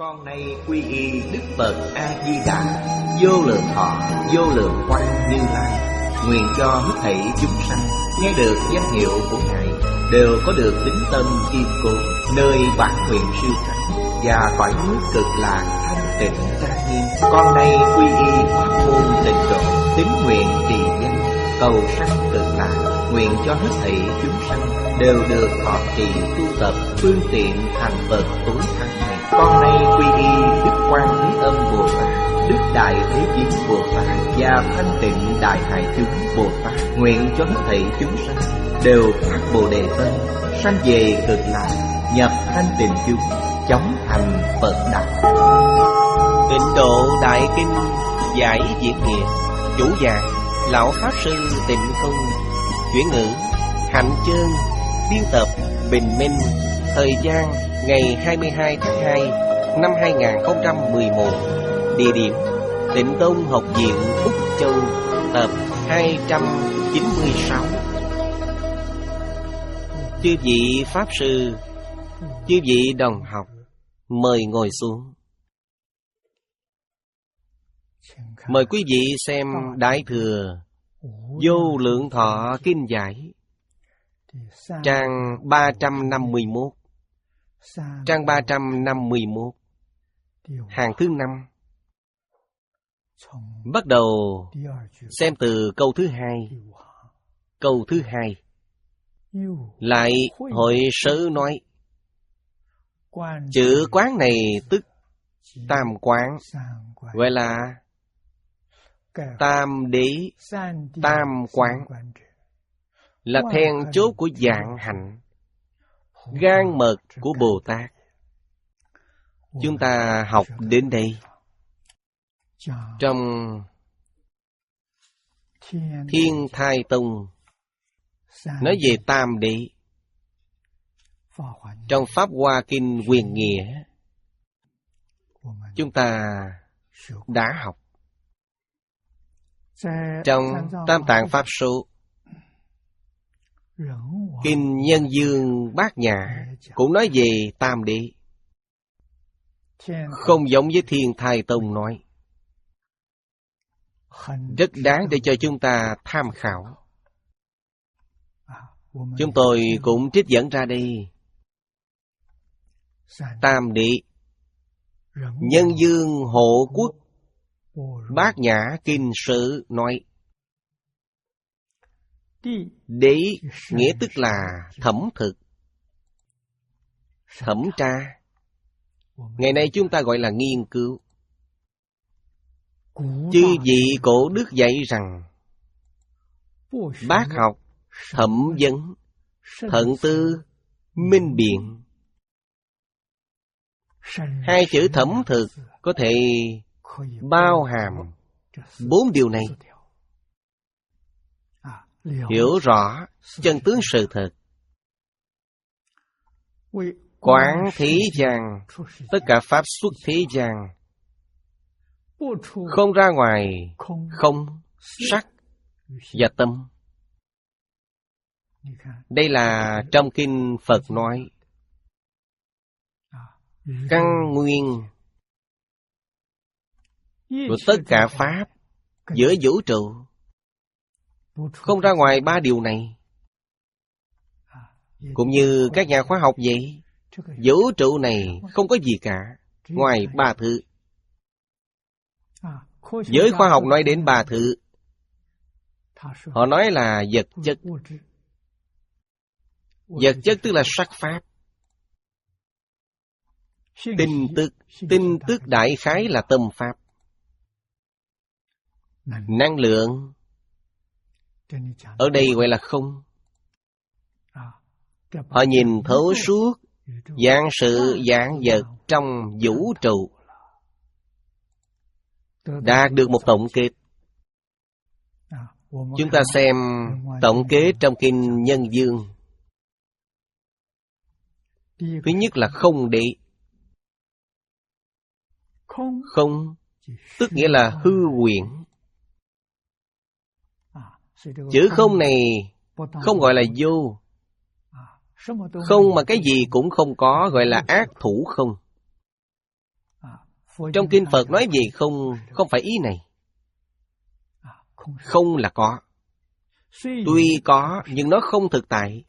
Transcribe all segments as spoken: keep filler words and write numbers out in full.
Con nay quy y Đức Phật A Di Đà, vô lượng thọ, vô lượng quang Như Lai. Nguyện cho hết thảy chúng sanh nghe được danh hiệu của Ngài đều có được tín tâm kiên cố, nơi bản nguyện siêu sanh và cõi nước cực lạc thanh tịnh trang nghiêm. Con nay quy y pháp môn tịnh độ, tín nguyện trì danh, cầu sanh cực lạc. Nguyện cho hết thảy chúng sanh đều được thọ trì tu tập phương tiện thành Phật tối thắng này. Con nay quy y Đức Quan Thế Âm Bồ Tát, Đức Đại Thế Chí Bồ Tát và Thanh Tịnh Đại Hải Chúng Bồ Tát. Nguyện cho hết thảy chúng sanh đều phát Bồ Đề tâm, sanh về cực lạc, nhập thanh tịnh chúng, chóng thành Phật đạo. Tịnh Độ Đại Kinh giải diễn nghĩa. Chủ giảng Lão Pháp Sư Tịnh Không. Chuyển ngữ Hạnh Chương. Biên tập Bình Minh. Thời gian ngày hai mươi hai tháng hai năm hai nghìn không trăm mười một. Địa điểm Tịnh Tông Học viện Úc Châu. Tập hai trăm chín mươi sáu. Chư vị Pháp Sư, chư vị đồng học, mời ngồi xuống. Mời quý vị xem Đại Thừa Vô Lượng Thọ Kinh Giải, trang ba trăm năm mươi mốt. Trang ba trăm năm mươi mốt, hàng thứ năm. Bắt đầu xem từ câu thứ hai. Câu thứ hai lại hội sớ nói, chữ quán này tức tam quán, gọi là tam đế tam quán, là then chốt của vạn hạnh, gan mật của Bồ Tát. Chúng ta học đến đây. Trong Thiên Thai Tông nói về tam đế. Trong Pháp Hoa Kinh Quyền Nghĩa chúng ta đã học. Trong Tam Tạng Pháp Số Kinh Nhân Dương Bát Nhã cũng nói về tam đế, không giống với Thiên Thai Tông nói. Rất đáng để cho chúng ta tham khảo. Chúng tôi cũng trích dẫn ra đây. Tam đế Nhân Dương Hộ Quốc Bát Nhã Kinh Sử nói, đế nghĩa tức là thẩm thực, thẩm tra. Ngày nay chúng ta gọi là nghiên cứu. Chư vị cổ đức dạy rằng bác học, thẩm vấn, thận tư, minh biện. Hai chữ thẩm thực có thể bao hàm bốn điều này. Hiểu rõ chân tướng sự thật, quán thế gian, tất cả pháp xuất thế gian, không ra ngoài không, sắc và tâm. Đây là trong kinh Phật nói căn nguyên của tất cả pháp giữa vũ trụ, không ra ngoài ba điều này. Cũng như các nhà khoa học vậy, vũ trụ này không có gì cả ngoài ba thứ. Giới khoa học nói đến ba thứ, họ nói là vật chất. Vật chất tức là sắc pháp. Tinh tức, tinh tức đại khái là tâm pháp. Năng lượng ở đây gọi là không. Họ nhìn thấu suốt vạn sự vạn vật trong vũ trụ, đạt được một tổng kết. Chúng ta xem tổng kết trong kinh Nhân Dương. Thứ nhất là không đế. Không tức nghĩa là hư huyễn. Chữ không này không gọi là vô. Không mà cái gì cũng không có gọi là ác thủ không. Trong kinh Phật nói gì không, không phải ý này. Không là có. Tuy có, nhưng nó không thực tại.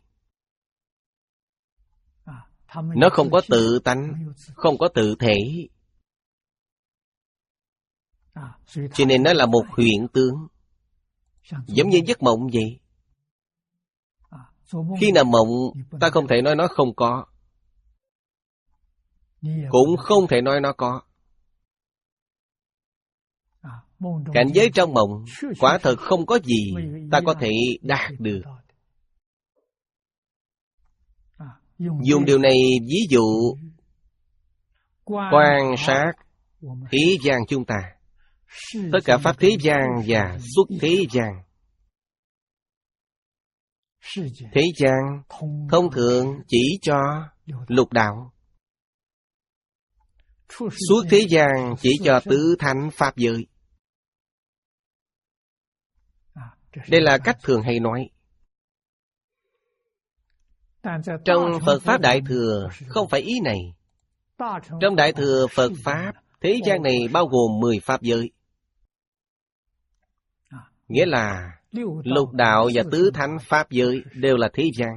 Nó không có tự tánh, không có tự thể. Cho nên nó là một hiện tướng, giống như giấc mộng vậy. Khi nào mộng, ta không thể nói nó không có, cũng không thể nói nó có. Cảnh giới trong mộng quả thật không có gì ta có thể đạt được. Dùng điều này ví dụ quan sát thế gian chúng ta, tất cả pháp thế gian và xuất thế gian. Thế gian thông thường chỉ cho lục đạo, xuất thế gian chỉ cho tứ thánh pháp giới. Đây là cách thường hay nói. Trong Phật Pháp Đại Thừa không phải ý này. Trong Đại Thừa Phật Pháp, thế gian này bao gồm mười pháp giới. Nghĩa là lục đạo và tứ thánh pháp giới đều là thế gian.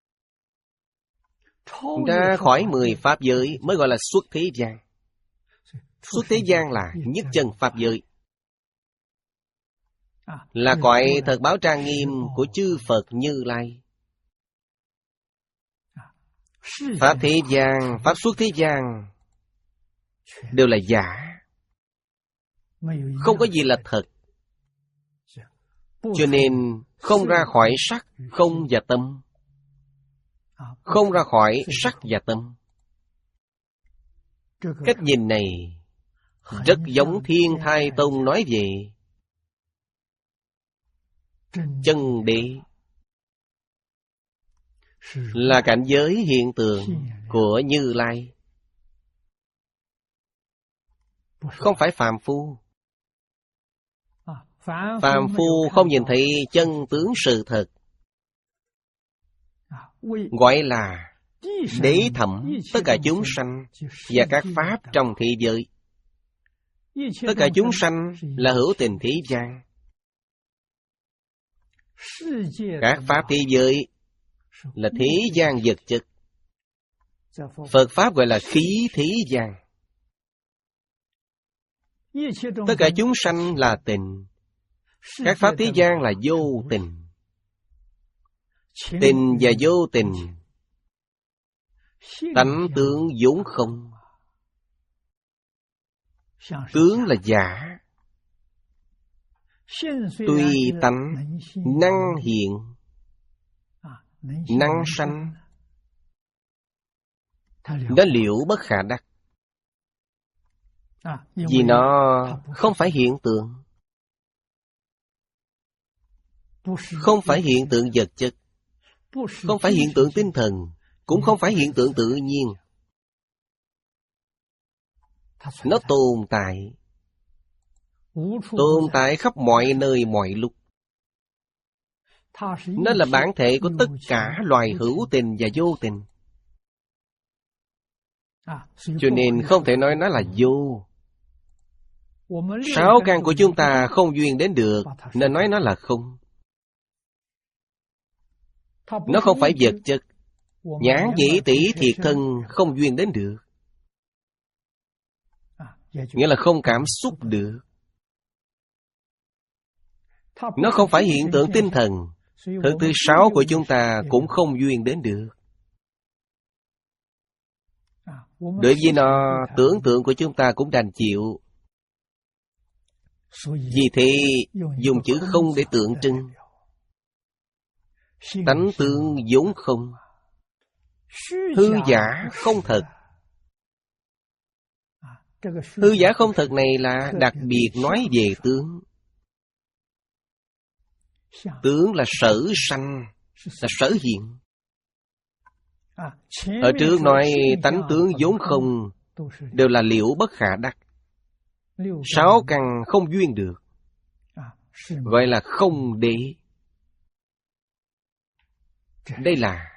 Ra khỏi mười pháp giới mới gọi là xuất thế gian. Xuất thế gian là nhất chân pháp giới, là cõi thật báo trang nghiêm của chư Phật Như Lai. Pháp thế gian, pháp xuất thế gian đều là giả, không có gì là thật. Cho nên không ra khỏi sắc, không và tâm. Không ra khỏi sắc và tâm. Cách nhìn này rất giống Thiên Thai Tông nói về chân đế, là cảnh giới hiện tượng của Như Lai, không phải phàm phu. Phàm phu không nhìn thấy chân tướng sự thật, gọi là đế thẩm tất cả chúng sanh và các pháp trong thế giới. Tất cả chúng sanh là hữu tình thế gian. Các pháp thế giới là thế gian vật chất. Phật Pháp gọi là khí thế gian. Tất cả chúng sanh là tình. Các pháp thế gian là vô tình. Tình và vô tình, tánh tướng vốn không. Tướng là giả, tuy tánh năng hiện, năng sanh, nó liễu bất khả đắc. Vì nó không phải hiện tượng, không phải hiện tượng vật chất, không phải hiện tượng tinh thần, cũng không phải hiện tượng tự nhiên. Nó tồn tại, tồn tại khắp mọi nơi mọi lúc. Nó là bản thể của tất cả loài hữu tình và vô tình. Cho nên không thể nói nó là vô. Sáu căn của chúng ta không duyên đến được, nên nói nó là không. Nó không phải vật chất. Nhãn nhĩ tỷ thiệt thân không duyên đến được, nghĩa là không cảm xúc được. Nó không phải hiện tượng tinh thần. Thứ thứ sáu của chúng ta cũng không duyên đến được. Đối với nó, tưởng tượng của chúng ta cũng đành chịu. Vì thế dùng chữ không để tượng trưng. Tánh tướng vốn không, hư giả không thật. Hư giả không thật này là đặc biệt nói về tướng. Tướng là sở sanh, là sở hiện. Ở trước nói tánh tướng vốn không đều là liễu bất khả đắc. Sáu căn không duyên được, gọi là không đế. Đây là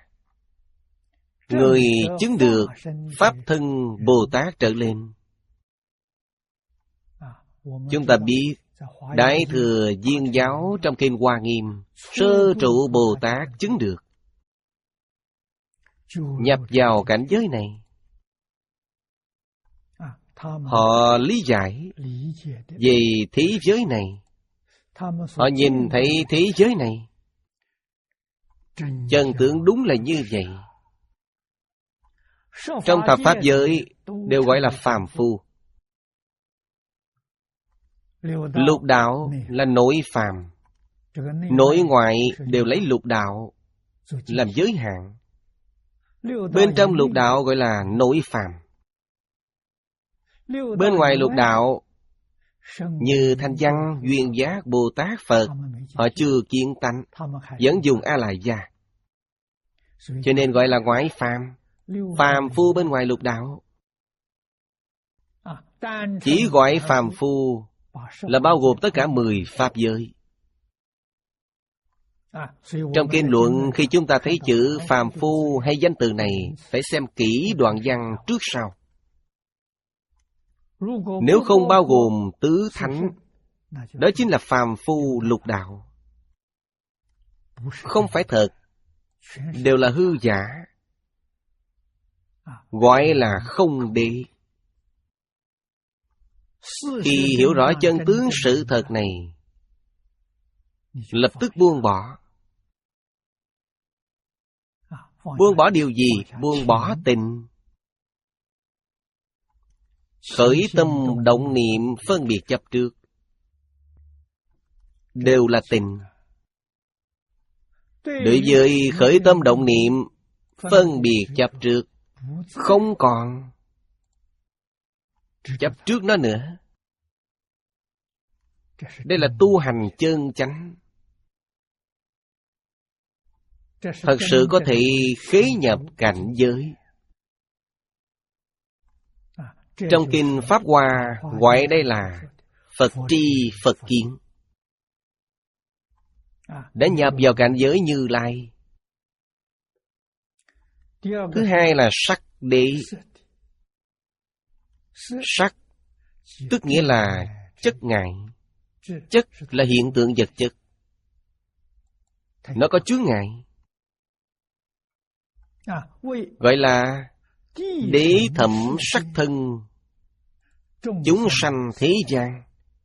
người chứng được Pháp thân Bồ Tát trở lên, Chúng ta biết Đại Thừa Viên Giáo trong Kinh Hoa Nghiêm, Sơ Trụ Bồ Tát chứng được, nhập vào cảnh giới này. Họ lý giải về thế giới này, họ nhìn thấy thế giới này, chân tướng đúng là như vậy. Trong thập pháp giới đều gọi là phàm phu. Lục đạo là nội phàm, nội ngoại đều lấy lục đạo làm giới hạn. Bên trong lục đạo gọi là nội phàm. Bên ngoài lục đạo như Thanh Văn, Duyên Giác, Bồ Tát, Phật, họ chưa kiến tánh, vẫn dùng A-lại gia, cho nên gọi là ngoại phàm. Phàm phu bên ngoài lục đạo. Chỉ gọi phàm phu là bao gồm tất cả mười pháp giới. Trong kinh luận, khi chúng ta thấy chữ phàm phu hay danh từ này, phải xem kỹ đoạn văn trước sau. Nếu không bao gồm tứ thánh, đó chính là phàm phu lục đạo. Không phải thật, đều là hư giả, gọi là không đế. Khi hiểu rõ chân tướng sự thật này, lập tức buông bỏ. Buông bỏ điều gì? Buông bỏ tình. Khởi tâm động niệm phân biệt chấp trước đều là tình. Đối với khởi tâm động niệm phân biệt chấp trước không còn chấp trước nó nữa. Đây là tu hành chân chánh, thật sự có thể khế nhập cảnh giới. Trong kinh Pháp Hoa gọi đây là Phật tri Phật kiến, đã nhập vào cảnh giới Như Lai. Thứ hai là sắc đế. Sắc tức nghĩa là chất ngại. Chất là hiện tượng vật chất, nó có chướng ngại, gọi là đế thẩm sắc thân chúng sanh thế gian.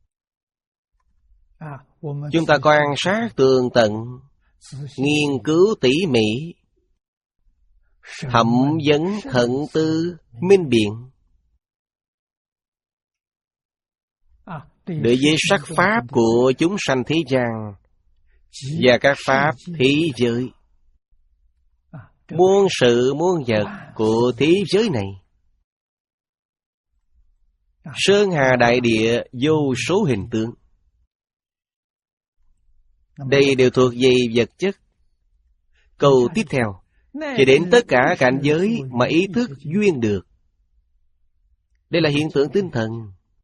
Chúng ta quan sát tường tận, nghiên cứu tỉ mỉ, thẩm vấn thận tư minh biện, đối với sắc pháp của chúng sanh thế gian và các pháp thế giới, muôn sự muôn vật của thế giới này, sơn hà đại địa vô số hình tướng, đây đều thuộc về vật chất. Câu tiếp theo chỉ đến tất cả cảnh giới mà ý thức duyên được, đây là hiện tượng tinh thần,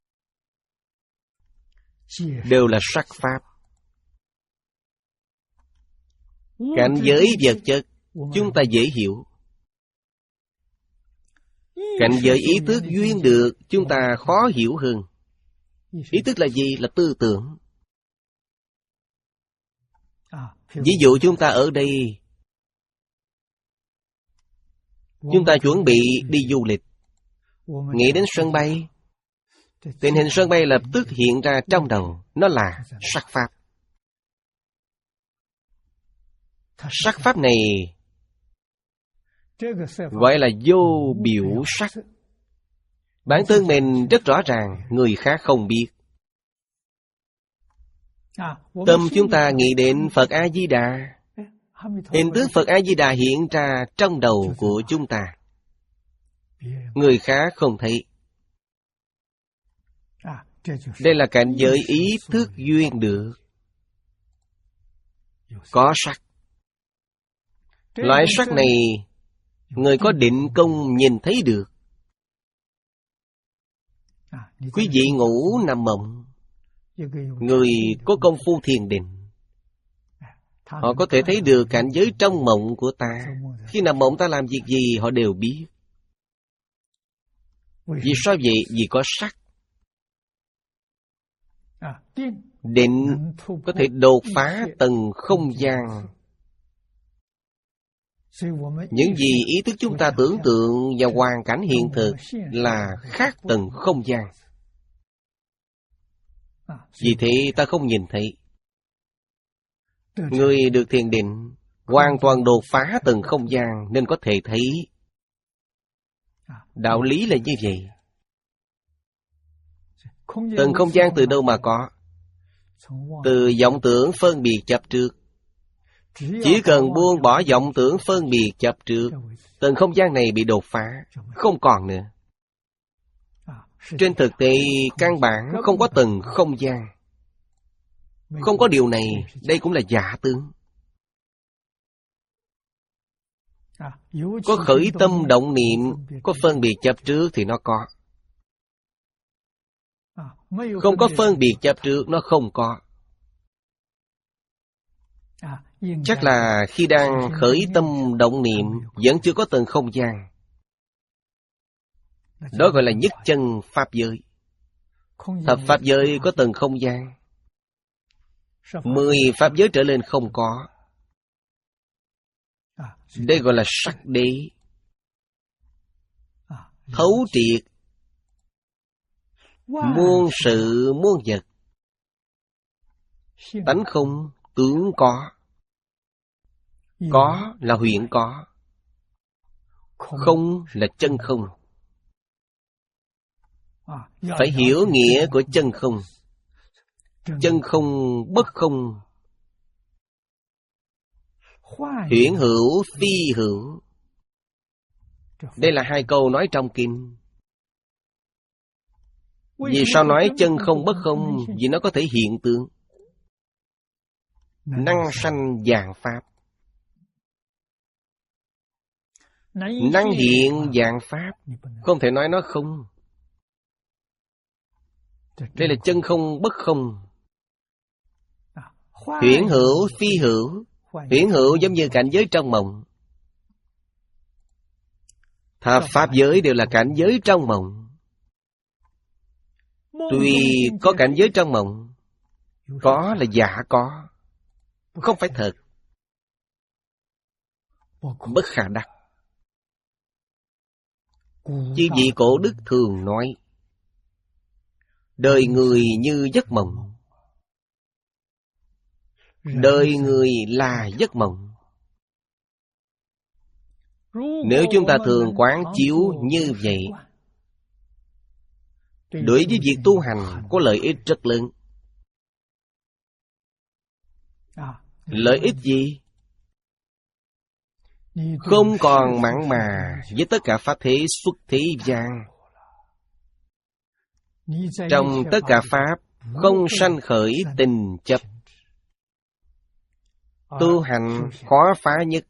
đều là sắc pháp. Cảnh giới vật chất chúng ta dễ hiểu, cảnh giới ý thức duyên được chúng ta khó hiểu hơn. Ý thức là gì? Là tư tưởng. Ví dụ chúng ta ở đây, chúng ta chuẩn bị đi du lịch, nghĩ đến sân bay, tình hình sân bay lập tức hiện ra trong đầu, nó là sắc pháp. Sắc pháp này gọi là vô biểu sắc. Bản thân mình rất rõ ràng, người khác không biết. Tâm chúng ta nghĩ đến Phật A-di-đà, hình tướng Phật A-di-đà hiện ra trong đầu của chúng ta, người khác không thấy. Đây là cảnh giới ý thức duyên được, có sắc. Loại sắc này người có định công nhìn thấy được. Quý vị ngủ nằm mộng, người có công phu thiền định, họ có thể thấy được cảnh giới trong mộng của ta. Khi nằm mộng ta làm việc gì họ đều biết. Vì sao vậy? Vì có sắc. Định có thể đột phá từng không gian. Những gì ý thức chúng ta tưởng tượng và hoàn cảnh hiện thực là khác từng không gian. Vì thế ta không nhìn thấy. Người được thiền định hoàn toàn đột phá từng không gian nên có thể thấy. Đạo lý là như vậy. Từng không gian từ đâu mà có? Từ vọng tưởng phân biệt chấp trước. Chỉ cần buông bỏ vọng tưởng phân biệt chấp trước, từng không gian này bị đột phá, không còn nữa. Trên thực tế, căn bản không có từng không gian. Không có điều này, đây cũng là giả tướng. Có khởi tâm động niệm, có phân biệt chấp trước thì nó có. Không có phân biệt chấp trước, nó không có. Chắc là khi đang khởi tâm động niệm vẫn chưa có từng không gian. Đó gọi là nhất chân pháp giới. Thập pháp giới có từng không gian. Mười pháp giới trở lên không có. Đây gọi là sắc đế. Thấu triệt muôn sự muôn vật. Tánh không, tướng có. Có là huyễn có. Không là chân không. Phải hiểu nghĩa của chân không. Chân không bất không. Huyễn hữu phi hữu. Đây là hai câu nói trong kinh. Vì sao nói chân không bất không? Vì nó có thể hiện tượng. Năng sanh vạn pháp. Năng hiện vạn pháp. Không thể nói nó không. Đây là chân không bất không. Huyễn hữu phi hữu. Huyễn hữu giống như cảnh giới trong mộng. Thập pháp giới đều là cảnh giới trong mộng. Tuy có cảnh giới trong mộng, có là giả có, không phải thật. Bất khả đắc. Chư vị cổ đức thường nói, đời người như giấc mộng. Đời người là giấc mộng. Nếu chúng ta thường quán chiếu như vậy, đối với việc tu hành có lợi ích rất lớn. Lợi ích gì? Không còn mặn mà với tất cả pháp thế xuất thế gian. Trong tất cả pháp không sanh khởi tình chấp. Tu hành khó phá nhất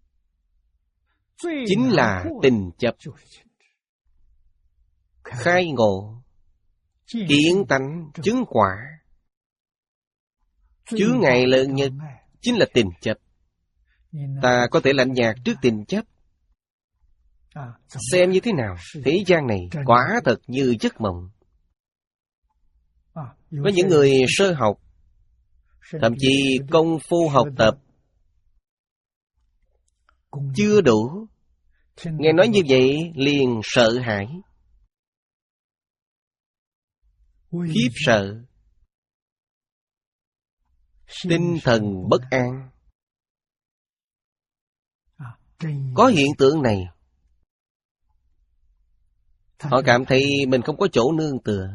chính là tình chấp. Khai ngộ, kiến tánh, chứng quả, chướng ngại lớn nhất chính là tình chấp. Ta có thể lạnh nhạt trước tình chấp. Xem như thế nào? Thế gian này quả thật như giấc mộng. Có những người sơ học, thậm chí công phu học tập chưa đủ, nghe nói như vậy liền sợ hãi, khiếp sợ, tinh thần bất an. Có hiện tượng này, họ cảm thấy mình không có chỗ nương tựa.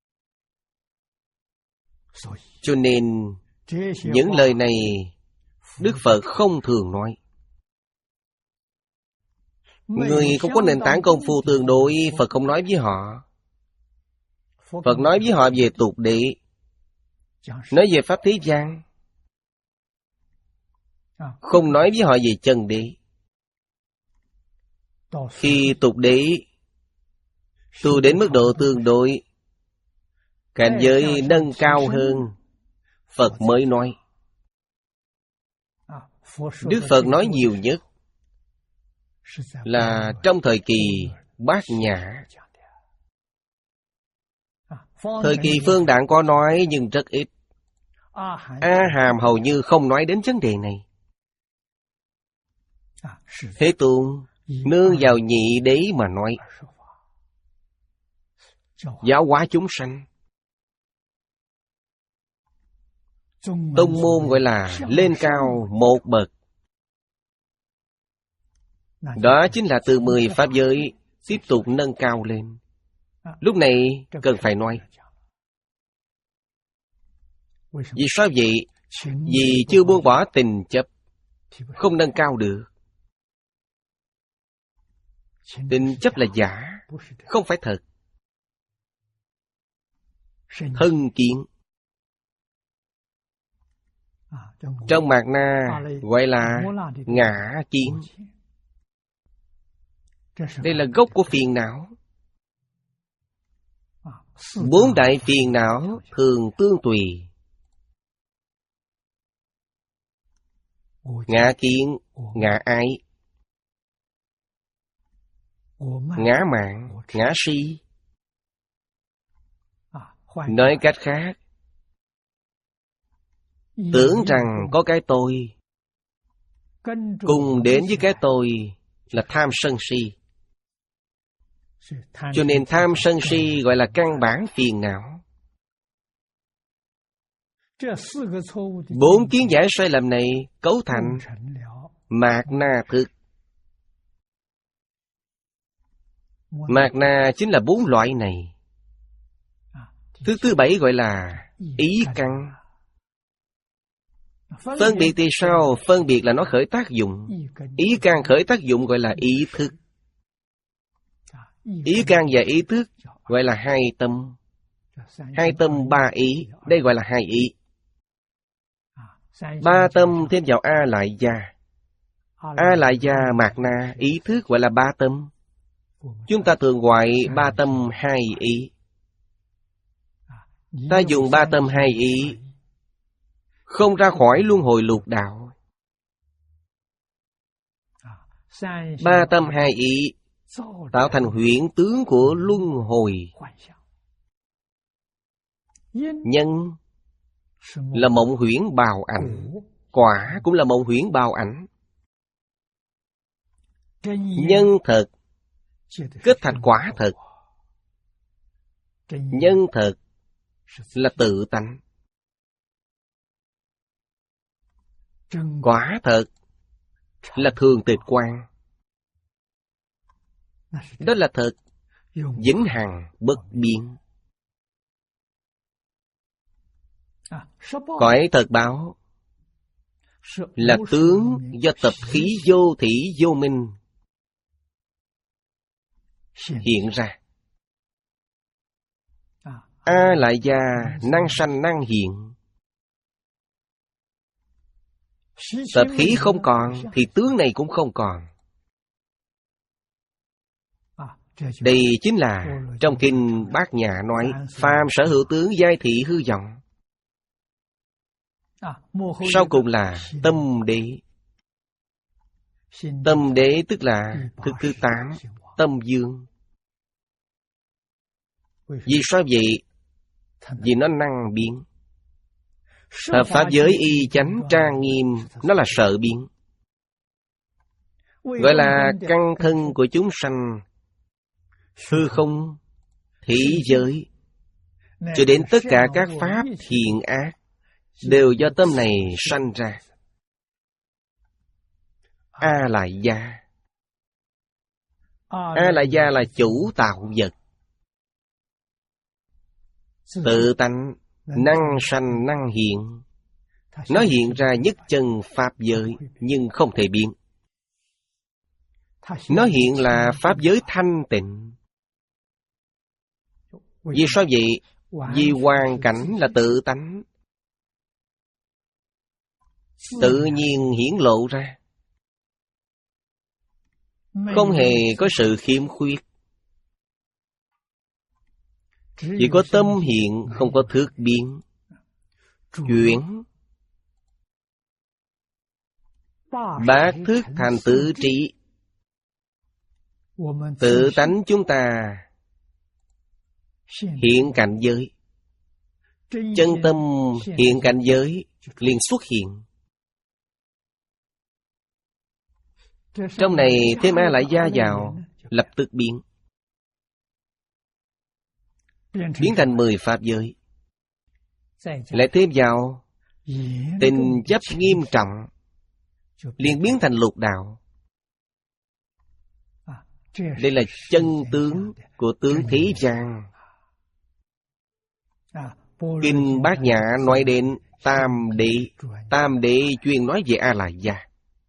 Cho nên những lời này Đức Phật không thường nói. Người không có nền tảng công phu tương đối, Phật không nói với họ. Phật nói với họ về tục đế, nói về pháp thế gian, không nói với họ về chân đế. Khi tục đế tu đến mức độ tương đối, cảnh giới nâng cao hơn, Phật mới nói. Đức Phật nói nhiều nhất là trong thời kỳ Bát Nhã. Thời kỳ Phương Đặng có nói nhưng rất ít. A Hàm hầu như không nói đến vấn đề này. Thế Tôn nương vào nhị đế mà nói, giáo hóa chúng sanh. Tông môn gọi là lên cao một bậc. Đó chính là từ mười pháp giới tiếp tục nâng cao lên. Lúc này cần phải nói. Vì sao vậy? Vì chưa buông bỏ tình chấp, không nâng cao được. Tình chấp là giả, không phải thật. Thân kiến. Trong Mạt Na gọi là ngã kiến. Đây là gốc của phiền não. Bốn đại phiền não thường tương tùy. Ngã kiến, ngã ái, ngã mạn, ngã si. Nói cách khác, tưởng rằng có cái tôi, cùng đến với cái tôi là tham sân si. Cho nên tham sân si gọi là căn bản phiền não. Bốn kiến giải sai lầm này cấu thành Mạt Na thức. Mạt Na chính là bốn loại này. Thứ thứ bảy gọi là ý căn. Phân biệt thì sao? Phân biệt là nó khởi tác dụng. Ý căn khởi tác dụng gọi là ý thức. Ý căn và ý thức gọi là hai tâm. Hai tâm ba ý, đây gọi là hai ý. Ba tâm thêm vào A Lại Gia. A Lại Gia Mạt Na ý thức gọi là ba tâm. Chúng ta thường gọi ba tâm hai ý. Ta dùng ba tâm hai ý, không ra khỏi luân hồi lục đạo. Ba tâm hai ý tạo thành huyễn tướng của luân hồi. Nhân là mộng huyễn bào ảnh, quả cũng là mộng huyễn bào ảnh. Nhân thật kết thành quả thật. Nhân thật là tự tánh. Quả thật là thường tịch quan. Đó là thật vĩnh hằng bất biến. Cõi thật báo là tướng do tập khí vô thỉ vô minh hiện ra. A Lại Gia năng sanh năng hiện. Tập khí không còn thì tướng này cũng không còn. Đây chính là trong kinh Bát Nhã nói phàm sở hữu tướng giai thị hư vọng. Sau cùng là tâm đế. Tâm đế tức là thức thứ tám, tâm dương. Vì sao vậy? Vì nó năng biến. Hợp pháp giới y chánh trang nghiêm, nó là sợ biến. Gọi là căn thân của chúng sanh. Hư không, thế giới, cho đến tất cả các pháp thiện ác đều do tâm này sanh ra. A Lại Gia. A Lại Gia là chủ tạo vật. Tự tánh năng sanh năng hiện. Nó hiện ra nhất chân pháp giới nhưng không thể biến. Nó hiện là pháp giới thanh tịnh. Vì sao vậy? Vì hoàn cảnh là tự tánh, tự nhiên hiển lộ ra, không hề có sự khiếm khuyết. Chỉ có tâm hiện, không có thước biến. Chuyển bát thức thành tự trị. Tự tánh chúng ta hiện cảnh giới. Chân tâm hiện cảnh giới liền xuất hiện. Trong này thêm A Lại Gia vào, lập tức biến. Biến thành mười pháp giới. Lại thêm vào tình chấp nghiêm trọng, liền biến thành lục đạo. Đây là chân tướng của tướng thế gian. Kinh Bát Nhã nói đến Tam Đế. Tam Đế chuyên nói về A Lại Gia.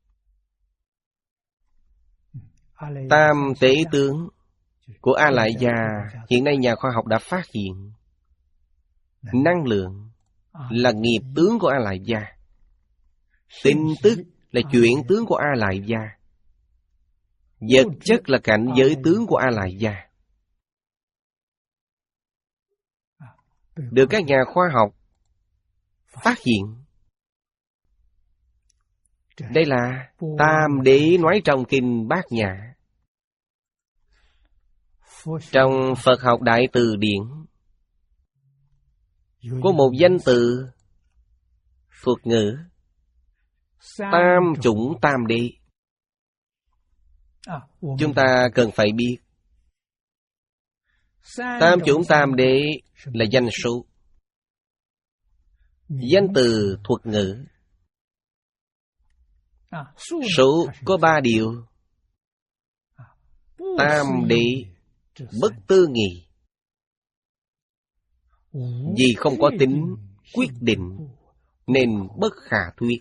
Tam tế tướng của A Lại Gia hiện nay nhà khoa học đã phát hiện. Năng lượng là nghiệp tướng của A Lại Gia. Tin tức là chuyển tướng của A Lại Gia. Vật chất là cảnh giới tướng của A Lại Gia. Được các nhà khoa học phát hiện. Đây là Tam Đế nói trong Kinh Bát Nhã. Trong Phật học Đại Từ Điển có một danh từ thuật ngữ Tam chủng Tam Đế. Chúng ta cần phải biết Tam chủng Tam Đế là danh số. Danh từ thuật ngữ. Số có ba điều. Tam Đế bất tư nghị. Vì không có tính quyết định nên bất khả thuyết.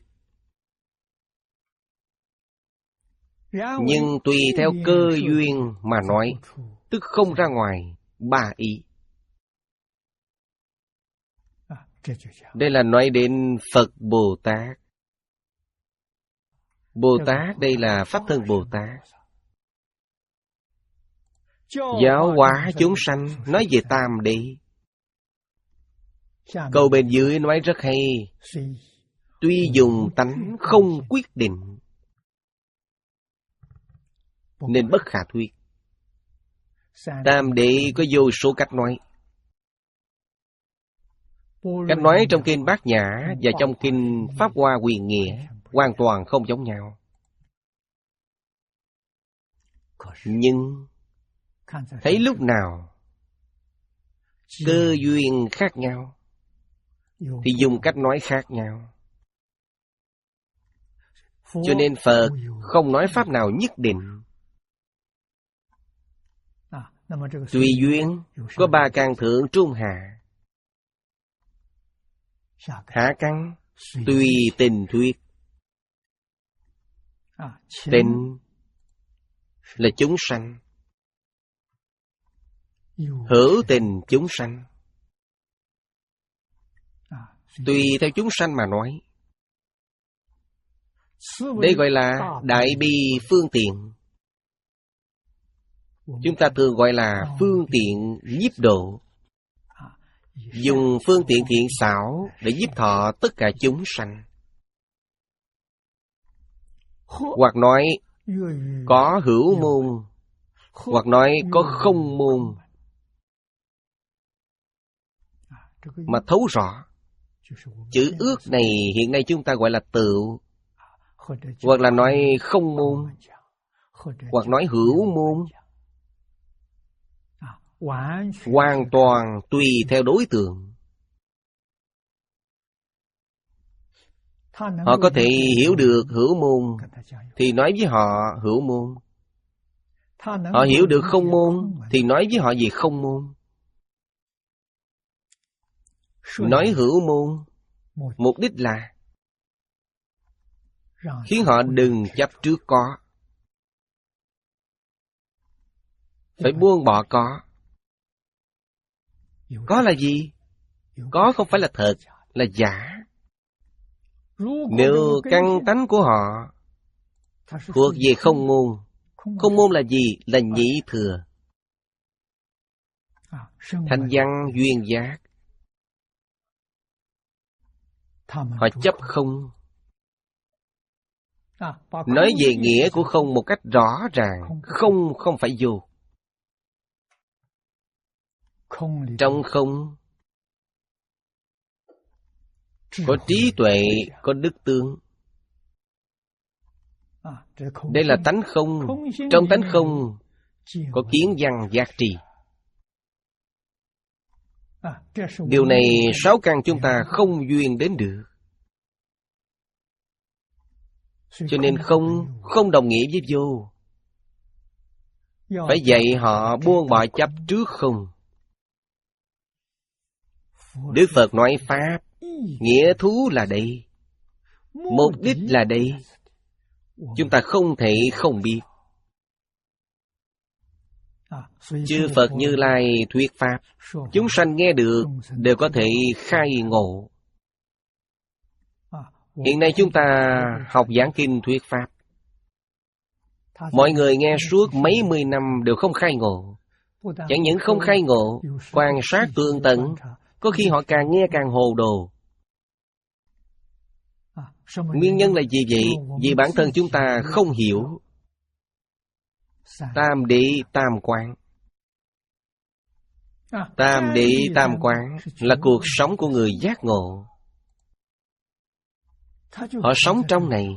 Nhưng tùy theo cơ duyên mà nói, tức không ra ngoài ba ý. Đây là nói đến Phật Bồ Tát. Bồ Tát đây là Pháp Thân Bồ Tát. Giáo hóa chúng sanh nói về Tam Đế. Câu bên dưới nói rất hay. Tuy dùng tánh không quyết định nên bất khả thuyết. Tam Đế có vô số cách nói. Cách nói trong Kinh Bát Nhã và trong Kinh Pháp Hoa Quyền Nghĩa hoàn toàn không giống nhau. Nhưng thấy lúc nào cơ duyên khác nhau thì dùng cách nói khác nhau. Cho nên Phật không nói pháp nào nhất định. Tùy duyên có ba căn thượng trung hạ. Hạ căn tùy tình thuyết. Tình là chúng sanh. Hữu tình chúng sanh. Tùy theo chúng sanh mà nói. Đây gọi là đại bi phương tiện. Chúng ta thường gọi là phương tiện nhiếp độ. Dùng phương tiện thiện xảo để nhiếp thọ tất cả chúng sanh. Hoặc nói có hữu môn, hoặc nói có không môn. Mà thấu rõ. Chữ ước này hiện nay chúng ta gọi là tựu. Hoặc là nói không môn, hoặc nói hữu môn. Hoàn toàn tùy theo đối tượng. Họ có thể hiểu được hữu môn thì nói với họ hữu môn. Họ hiểu được không môn thì nói với họ về không môn. Nói hữu môn mục đích là khiến họ đừng chấp trước có. Phải buông bỏ có. Có là gì? Có không phải là thật, là giả. Nếu căn tánh của họ thuộc về không môn. Không môn là gì? Là nhị thừa. Thanh văn duyên giác. Họ chấp không. Nói về nghĩa của không một cách rõ ràng. Không không phải vô. Trong không có trí tuệ, có đức tướng. Đây là tánh không. Trong tánh không có kiến văn giác trì. Điều này sáu căn chúng ta không duyên đến được. Cho nên không, không đồng nghĩa với vô. Phải dạy họ buông bỏ chấp trước không. Đức Phật nói Pháp, nghĩa thú là đây, mục đích là đây. Chúng ta không thể không biết. Chư Phật Như Lai thuyết Pháp, chúng sanh nghe được đều có thể khai ngộ. Hiện nay chúng ta học giảng kinh thuyết Pháp, mọi người nghe suốt mấy mươi năm đều không khai ngộ. Chẳng những không khai ngộ, quan sát tường tận, có khi họ càng nghe càng hồ đồ. Nguyên nhân là gì vậy? Vì bản thân chúng ta không hiểu tam đế tam quán. Tam đế tam quán là cuộc sống của người giác ngộ. Họ sống trong này.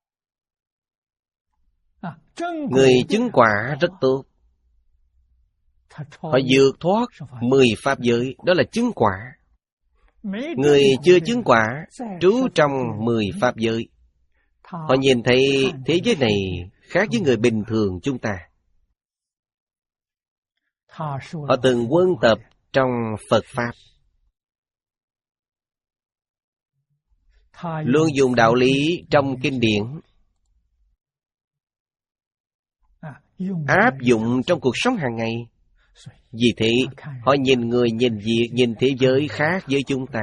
Người chứng quả rất tốt. Họ vượt thoát mười pháp giới, đó là chứng quả. Người chưa chứng quả, trú trong mười pháp giới. Họ nhìn thấy thế giới này khác với người bình thường chúng ta. Họ từng quân tập trong Phật Pháp, luôn dùng đạo lý trong kinh điển áp dụng trong cuộc sống hàng ngày. Vì thế, họ nhìn người, nhìn việc, nhìn thế giới khác với chúng ta.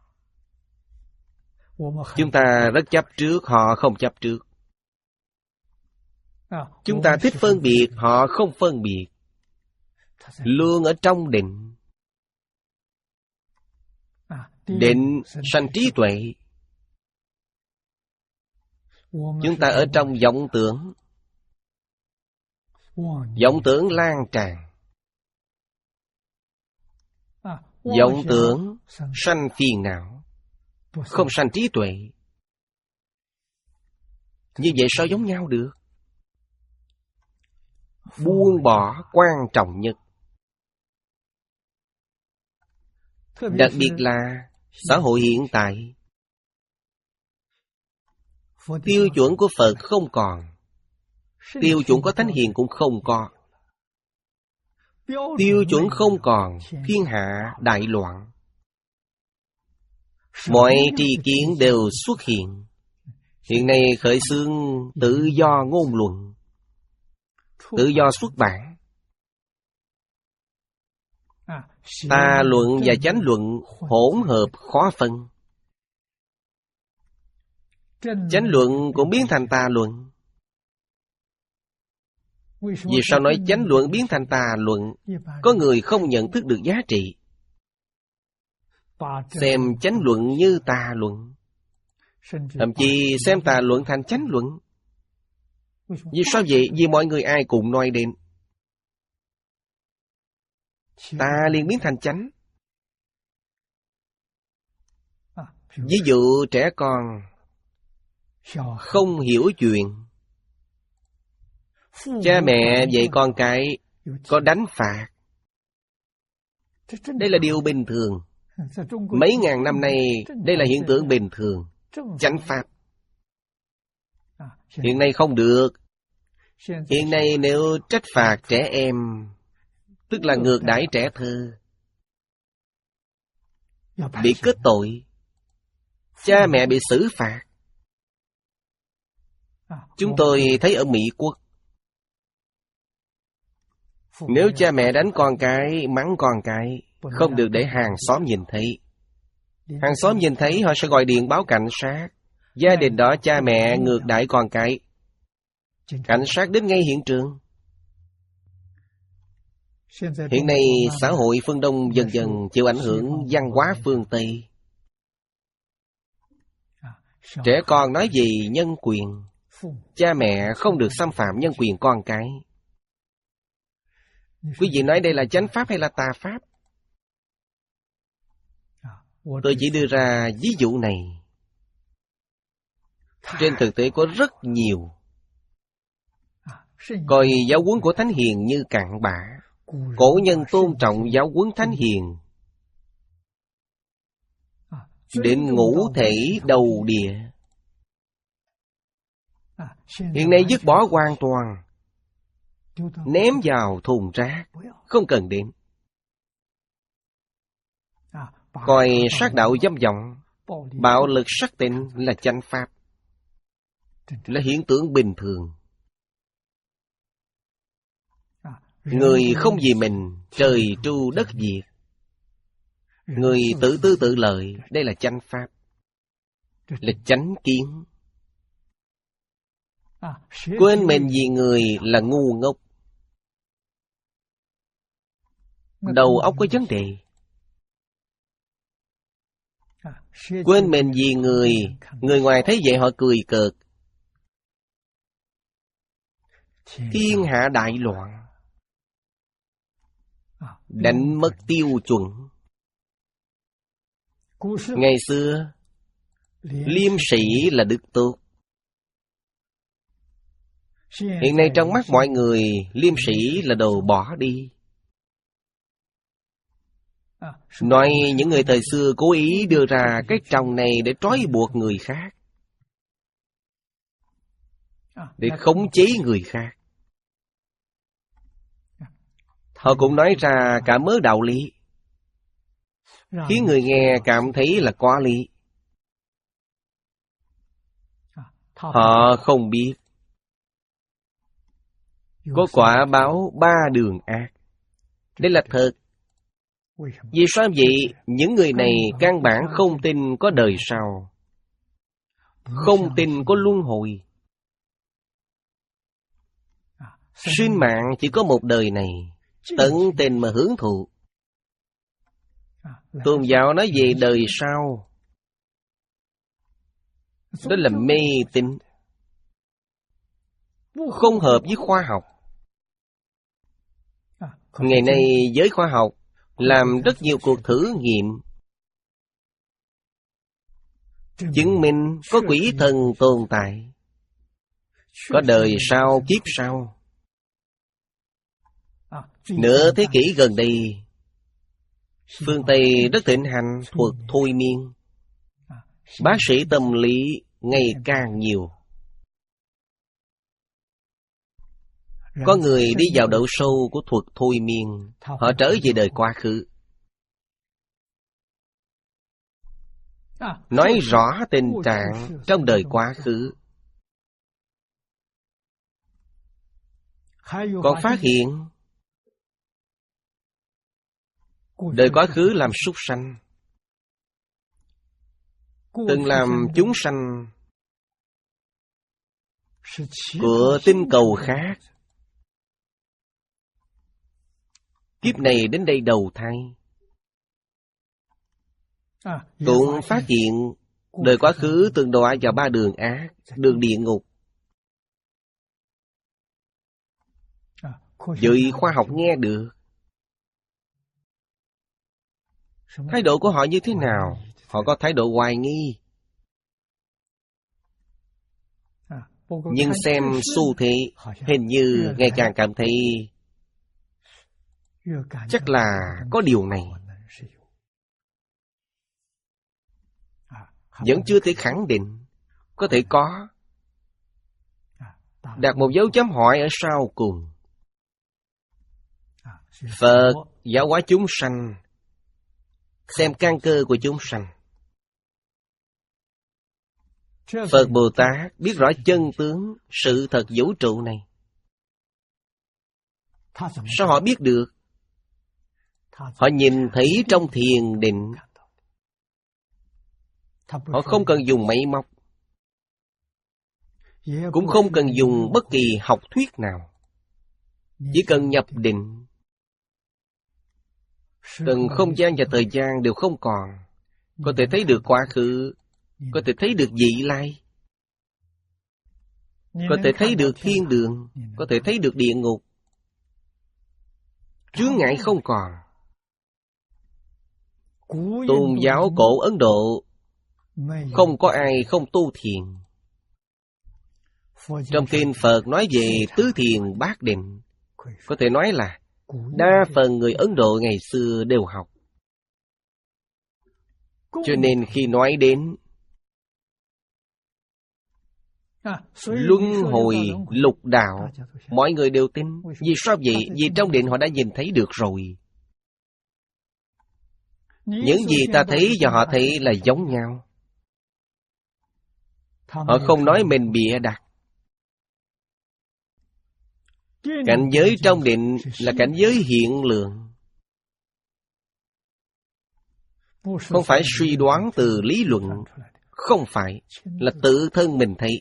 Chúng ta rất chấp trước, họ không chấp trước. Chúng ta thích phân biệt, họ không phân biệt. Luôn ở trong định. Định sanh trí tuệ. Chúng ta ở trong vọng tưởng. Vọng tưởng lan tràn. Vọng tưởng sanh phiền não, không sanh trí tuệ. Như vậy sao giống nhau được? Buông bỏ quan trọng nhất. Đặc biệt là xã hội hiện tại. Tiêu chuẩn của Phật không còn. Tiêu chuẩn của Thánh Hiền cũng không có. Tiêu chuẩn không còn, thiên hạ đại loạn. Mọi tri kiến đều xuất hiện. Hiện nay khởi xướng tự do ngôn luận, tự do xuất bản. Tà luận và chánh luận hỗn hợp khó phân. Chánh luận cũng biến thành tà luận. Vì sao nói chánh luận biến thành tà luận? Có người không nhận thức được giá trị, xem chánh luận như tà luận, thậm chí xem tà luận thành chánh luận. Vì sao vậy? Vì mọi người ai cũng nói đến, tà liền biến thành chánh. Ví dụ trẻ con không hiểu chuyện, cha mẹ dạy con cái có đánh phạt. Đây là điều bình thường. Mấy ngàn năm nay, đây là hiện tượng bình thường. Chánh pháp. Hiện nay không được. Hiện nay nếu trách phạt trẻ em, tức là ngược đãi trẻ thơ, bị kết tội. Cha mẹ bị xử phạt. Chúng tôi thấy ở Mỹ Quốc, nếu cha mẹ đánh con cái, mắng con cái, không được để hàng xóm nhìn thấy. Hàng xóm nhìn thấy họ sẽ gọi điện báo cảnh sát. Gia đình đó cha mẹ ngược đãi con cái. Cảnh sát đến ngay hiện trường. Hiện nay xã hội phương Đông dần dần chịu ảnh hưởng văn hóa phương Tây. Trẻ con nói gì nhân quyền, cha mẹ không được xâm phạm nhân quyền con cái. Quý vị nói đây là chánh pháp hay là tà pháp? Tôi chỉ đưa ra ví dụ này. Trên thực tế có rất nhiều. Coi giáo huấn của Thánh Hiền như cặn bã. Cổ nhân tôn trọng giáo huấn Thánh Hiền đến ngũ thể đầu địa. Hiện nay dứt bỏ hoàn toàn, ném vào thùng rác, không cần đến. Coi sát đạo dâm vọng, bạo lực sắc tình là chánh pháp, là hiện tượng bình thường. Người không vì mình, trời tru đất diệt. Người tự tư tự lợi, đây là chánh pháp, là chánh kiến. Quên mình vì người là ngu ngốc, đầu óc có vấn đề. Quên mình vì người, người ngoài thấy vậy họ cười cợt. Thiên hạ đại loạn, đánh mất tiêu chuẩn. Ngày xưa, liêm sĩ là đức tốt. Hiện nay trong mắt mọi người, liêm sĩ là đồ bỏ đi. Nói những người thời xưa cố ý đưa ra cái tròng này để trói buộc người khác, để khống chế người khác. Họ cũng nói ra cả mớ đạo lý, khiến người nghe cảm thấy là quá lý. Họ không biết có quả báo ba đường ác. Đây là thật. Vì sao vậy? Những người này căn bản không tin có đời sau, không tin có luân hồi. Sinh mạng chỉ có một đời này, tận tình mà hưởng thụ. Tôn giáo nói về đời sau, đó là mê tín, không hợp với khoa học. Ngày nay giới khoa học làm rất nhiều cuộc thử nghiệm, chứng minh có quỷ thần tồn tại, có đời sau kiếp sau. Nửa thế kỷ gần đây, phương Tây rất thịnh hành thuật thôi miên. Bác sĩ tâm lý ngày càng nhiều. Có người đi vào độ sâu của thuật thôi miên, họ trở về đời quá khứ, nói rõ tình trạng trong đời quá khứ. Còn phát hiện đời quá khứ làm súc sanh, từng làm chúng sanh của tinh cầu khác. Kiếp này đến đây đầu thai, cũng phát hiện đời quá khứ từng đọa vào ba đường ác, đường địa ngục. Vậy khoa học nghe được. Thái độ của họ như thế nào? Họ có thái độ hoài nghi. Nhưng xem xu thế, hình như ngày càng cảm thấy chắc là có điều này. Vẫn chưa thể khẳng định, có thể có. Đặt một dấu chấm hỏi ở sau cùng. Phật giáo hóa chúng sanh, xem căn cơ của chúng sanh. Phật Bồ Tát biết rõ chân tướng sự thật vũ trụ này. Sao họ biết được? Họ nhìn thấy trong thiền định. Họ không cần dùng máy móc, cũng không cần dùng bất kỳ học thuyết nào. Chỉ cần nhập định, từng không gian và thời gian đều không còn. Có thể thấy được quá khứ, có thể thấy được vị lai, có thể thấy được thiên đường, có thể thấy được địa ngục. Chướng ngại không còn. Tôn giáo cổ Ấn Độ không có ai không tu thiền. Trong kinh Phật nói về tứ thiền bát định, có thể nói là đa phần người Ấn Độ ngày xưa đều học. Cho nên khi nói đến luân hồi lục đạo, mọi người đều tin. Vì sao vậy? Vì trong định họ đã nhìn thấy được rồi. Những gì ta thấy và họ thấy là giống nhau. Họ không nói mình bịa đặt. Cảnh giới trong định là cảnh giới hiện lượng, không phải suy đoán từ lý luận. Không phải, là tự thân mình thấy.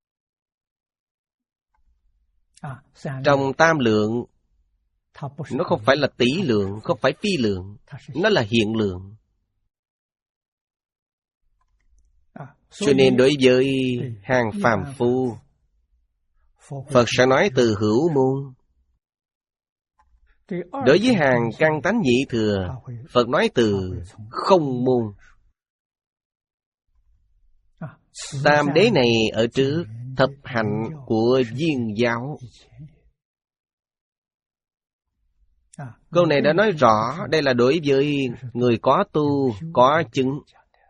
Trong tam lượng, nó không phải là tỷ lượng, không phải phi lượng, nó là hiện lượng. Cho nên đối với hàng phàm phu, Phật sẽ nói từ hữu môn. Đối với hàng căn tánh nhị thừa, Phật nói từ không môn. Tam đế này ở trước thập hạnh của Viên giáo. Câu này đã nói rõ, đây là đối với người có tu, có chứng,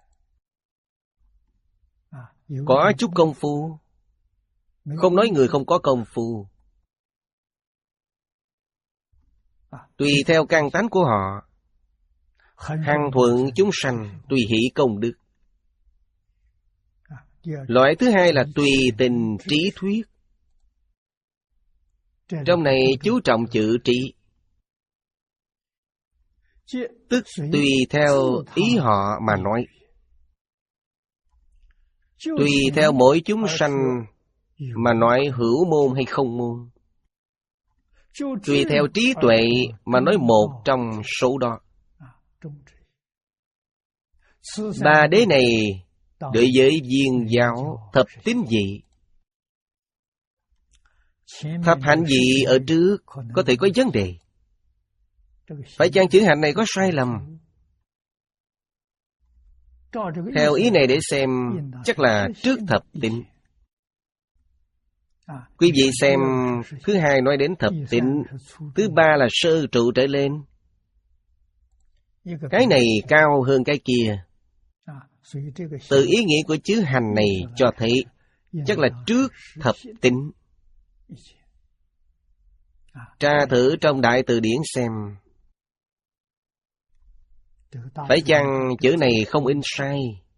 có chút công phu. Không nói người không có công phu. Tùy theo căn tánh của họ, hằng thuận chúng sanh, tùy hỷ công đức. Loại thứ hai là tùy tình trí thuyết. Trong này chú trọng chữ trí, tức tùy theo ý họ mà nói. Tùy theo mỗi chúng sanh mà nói hữu môn hay không môn. Tùy theo trí tuệ mà nói một trong số đó. Ba đế này đối với Viên giáo thập tín dị. Thập hạnh dị ở trước có thể có vấn đề. Phải chăng chữ hạnh này có sai lầm? Theo ý này để xem, chắc là trước thập tín. Quý vị xem, thứ hai nói đến thập tín, thứ ba là sơ trụ trở lên. Cái này cao hơn cái kia. Từ ý nghĩa của chữ hành này cho thấy chắc là trước thập tín. Tra thử trong Đại Từ Điển xem, phải chăng chữ này không in sai?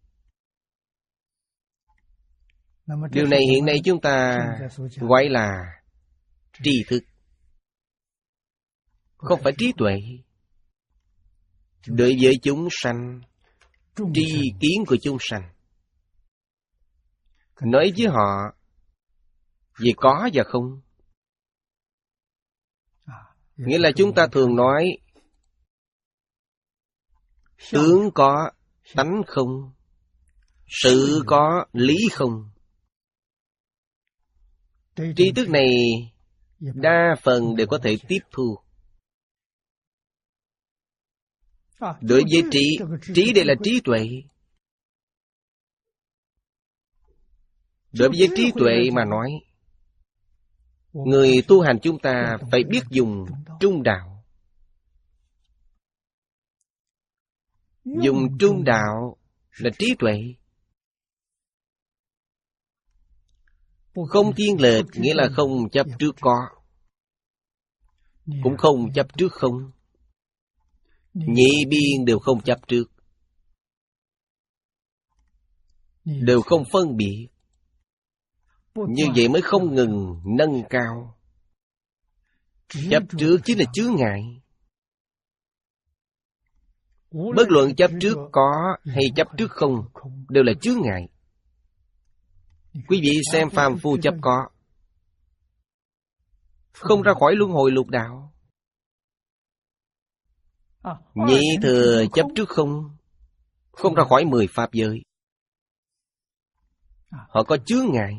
Điều này hiện nay chúng ta gọi là tri thức, không phải trí tuệ. Đối với chúng sanh, tri kiến của chúng sanh, nói với họ về có và không. Nghĩa là chúng ta thường nói tướng có, tánh không, sự có, lý không. Tri thức này đa phần đều có thể tiếp thu. Đối với trí, trí đây là trí tuệ. Đối với trí tuệ mà nói, người tu hành chúng ta phải biết dùng trung đạo. Dùng trung đạo là trí tuệ. Không thiên lệch nghĩa là không chấp trước có, cũng không chấp trước không. Nhị biên đều không chấp trước, đều không phân biệt. Như vậy mới không ngừng nâng cao. Chấp trước chính là chướng ngại. Bất luận chấp trước có hay chấp trước không, đều là chướng ngại. Quý vị xem phàm phu chấp có, không ra khỏi luân hồi lục đạo. Nhị thừa chấp trước không, không ra khỏi mười pháp giới. Họ có chướng ngại.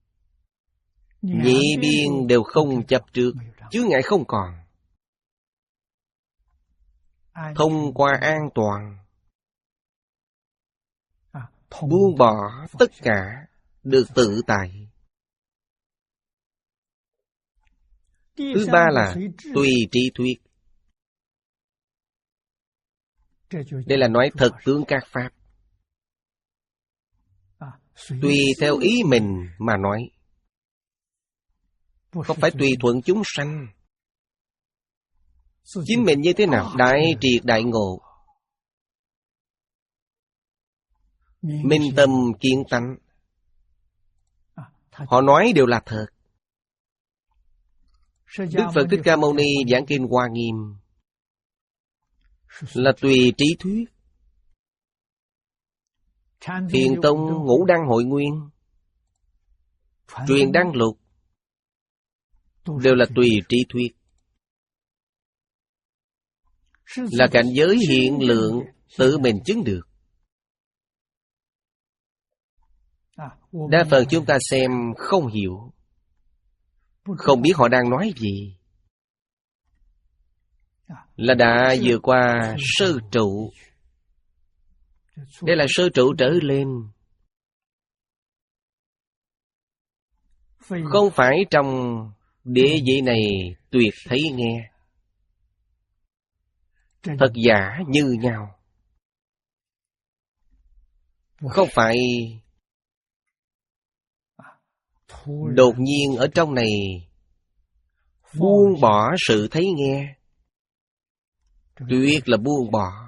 Nhị biên đều không chấp trước, chướng ngại không còn. Thông qua an toàn, buông bỏ tất cả, được tự tại. Thứ ba là tùy trí thuyết. Đây là nói thực tướng các pháp, tùy theo ý mình mà nói, không phải tùy thuận chúng sanh. Chính mình như thế nào? Đại triệt đại ngộ, minh tâm kiến tánh. Họ nói đều là thật. Đức Phật Thích Ca Mâu Ni giảng kinh Hoa Nghiêm là tùy trí thuyết. Thiền Tông Ngũ Đăng Hội Nguyên, Truyền Đăng Lục đều là tùy trí thuyết, là cảnh giới hiện lượng tự mình chứng được. Đa phần chúng ta xem không hiểu, không biết họ đang nói gì, là đã vượt qua sơ trụ. Đây là sơ trụ trở lên, không phải trong địa vị này tuyệt thấy nghe, thật giả như nhau. Không phải đột nhiên ở trong này buông bỏ sự thấy nghe. Tuyệt là buông bỏ.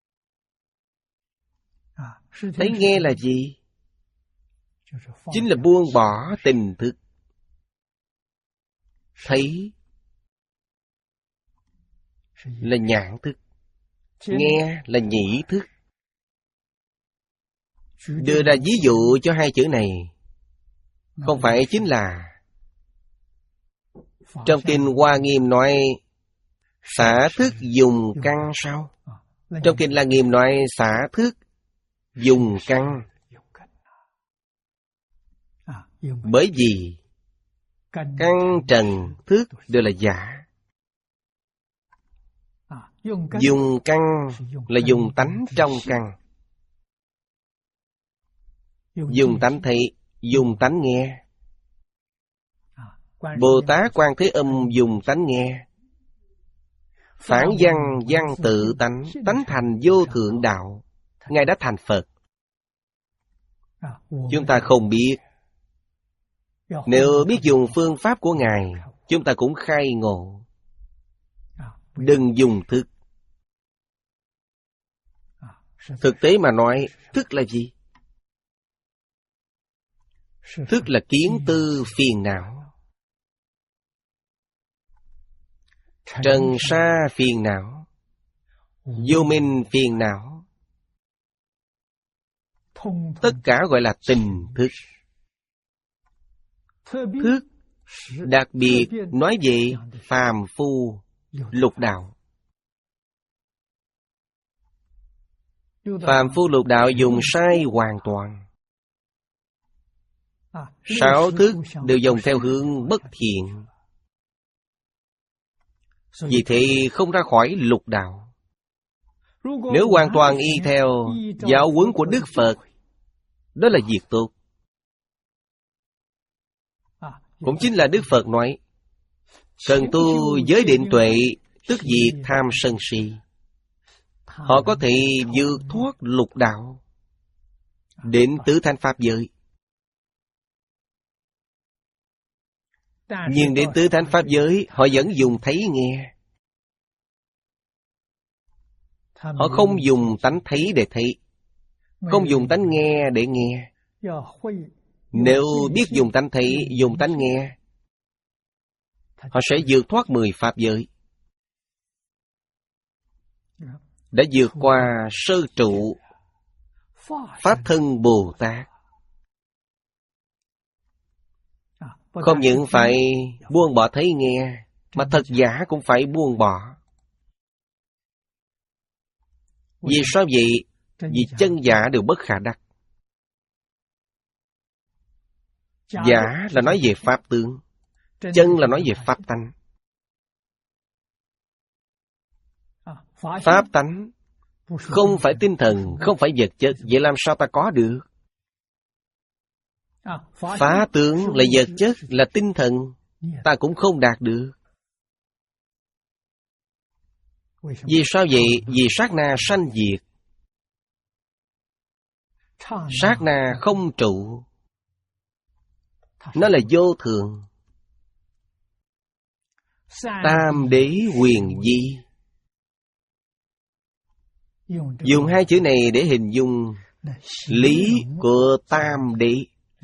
Thấy nghe là gì? Chính là buông bỏ tình thức. Thấy là nhãn thức, nghe là nhĩ thức. Đưa ra ví dụ cho hai chữ này, không phải chính là trong kinh Hoa Nghiêm nói xả thức dùng căn sao? Trong kinh La Nghiêm nói xả thức dùng căn. Bởi vì căn trần thức đều là giả. Dùng căn là dùng tánh trong căn. Dùng tánh thấy, dùng tánh nghe. Bồ Tát Quan Thế Âm dùng tánh nghe. Phản văn văn tự tánh, tánh thành vô thượng đạo. Ngài đã thành Phật. Chúng ta không biết. Nếu biết dùng phương pháp của Ngài, chúng ta cũng khai ngộ. Đừng dùng thức. Thực tế mà nói, thức là gì? Thức là kiến tư phiền não. Trần sa phiền não, vô minh phiền não, tất cả gọi là tình thức. Thức đặc biệt nói về phàm phu lục đạo. Phàm phu lục đạo dùng sai hoàn toàn. Sáu thức đều dùng theo hướng bất thiện, vì thế không ra khỏi lục đạo. Nếu hoàn toàn y theo giáo huấn của Đức Phật, đó là việc tốt. Cũng chính là Đức Phật nói, cần tu giới định tuệ, tức diệt tham sân si. Họ có thể vượt thoát lục đạo, đến tứ thánh pháp giới. Nhưng đến tứ thánh pháp giới, họ vẫn dùng thấy nghe. Họ không dùng tánh thấy để thấy, không dùng tánh nghe để nghe. Nếu biết dùng tánh thấy, dùng tánh nghe, họ sẽ vượt thoát mười pháp giới, đã vượt qua sơ trụ Pháp thân Bồ Tát. Không những phải buông bỏ thấy nghe, mà thật giả cũng phải buông bỏ. Vì sao vậy? Vì chân giả đều bất khả đắc. Giả là nói về pháp tướng, chân là nói về pháp tánh. Pháp tánh không phải tinh thần, không phải vật chất, vậy làm sao ta có được? Phá tướng là vật chất, là tinh thần, ta cũng không đạt được. Vì sao vậy? Vì sát na sanh diệt. Sát na không trụ, nó là vô thường. Tam đế quyền di, dùng hai chữ này để hình dung lý của tam đế,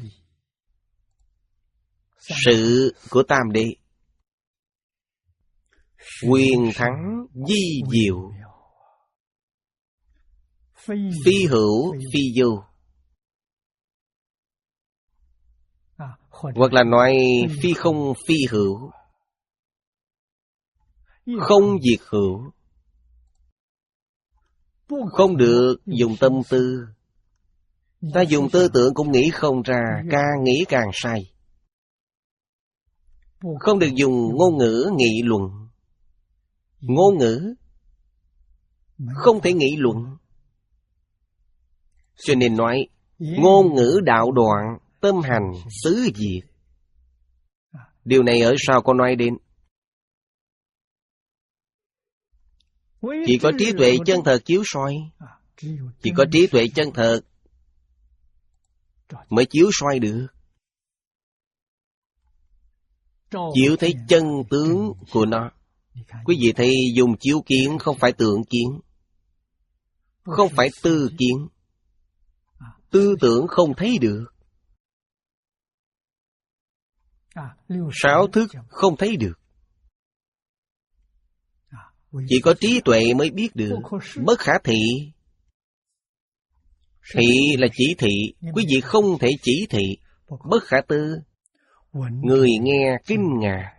sự của tam đế. Quyền thắng di diệu, phi hữu phi vô. Hoặc là nói phi không phi hữu, không diệt hữu. Không được dùng tâm tư. Ta dùng tư tưởng cũng nghĩ không ra, càng nghĩ càng sai. Không được dùng ngôn ngữ nghị luận. Ngôn ngữ không thể nghị luận. Cho nên nói ngôn ngữ đạo đoạn, tâm hành xứ diệt. Điều này ở sau có nói đến. Chỉ có trí tuệ chân thật chiếu soi. Chỉ có trí tuệ chân thật mới chiếu soi được. Chiếu thấy chân tướng của nó. Quý vị thấy dùng chiếu kiến không phải tượng kiến, không phải tư kiến. Tư tưởng không thấy được. Sáu thức không thấy được. Chỉ có trí tuệ mới biết được. Bất khả thị. Thị là chỉ thị. Quý vị không thể chỉ thị. Bất khả tư. Người nghe kinh ngạc.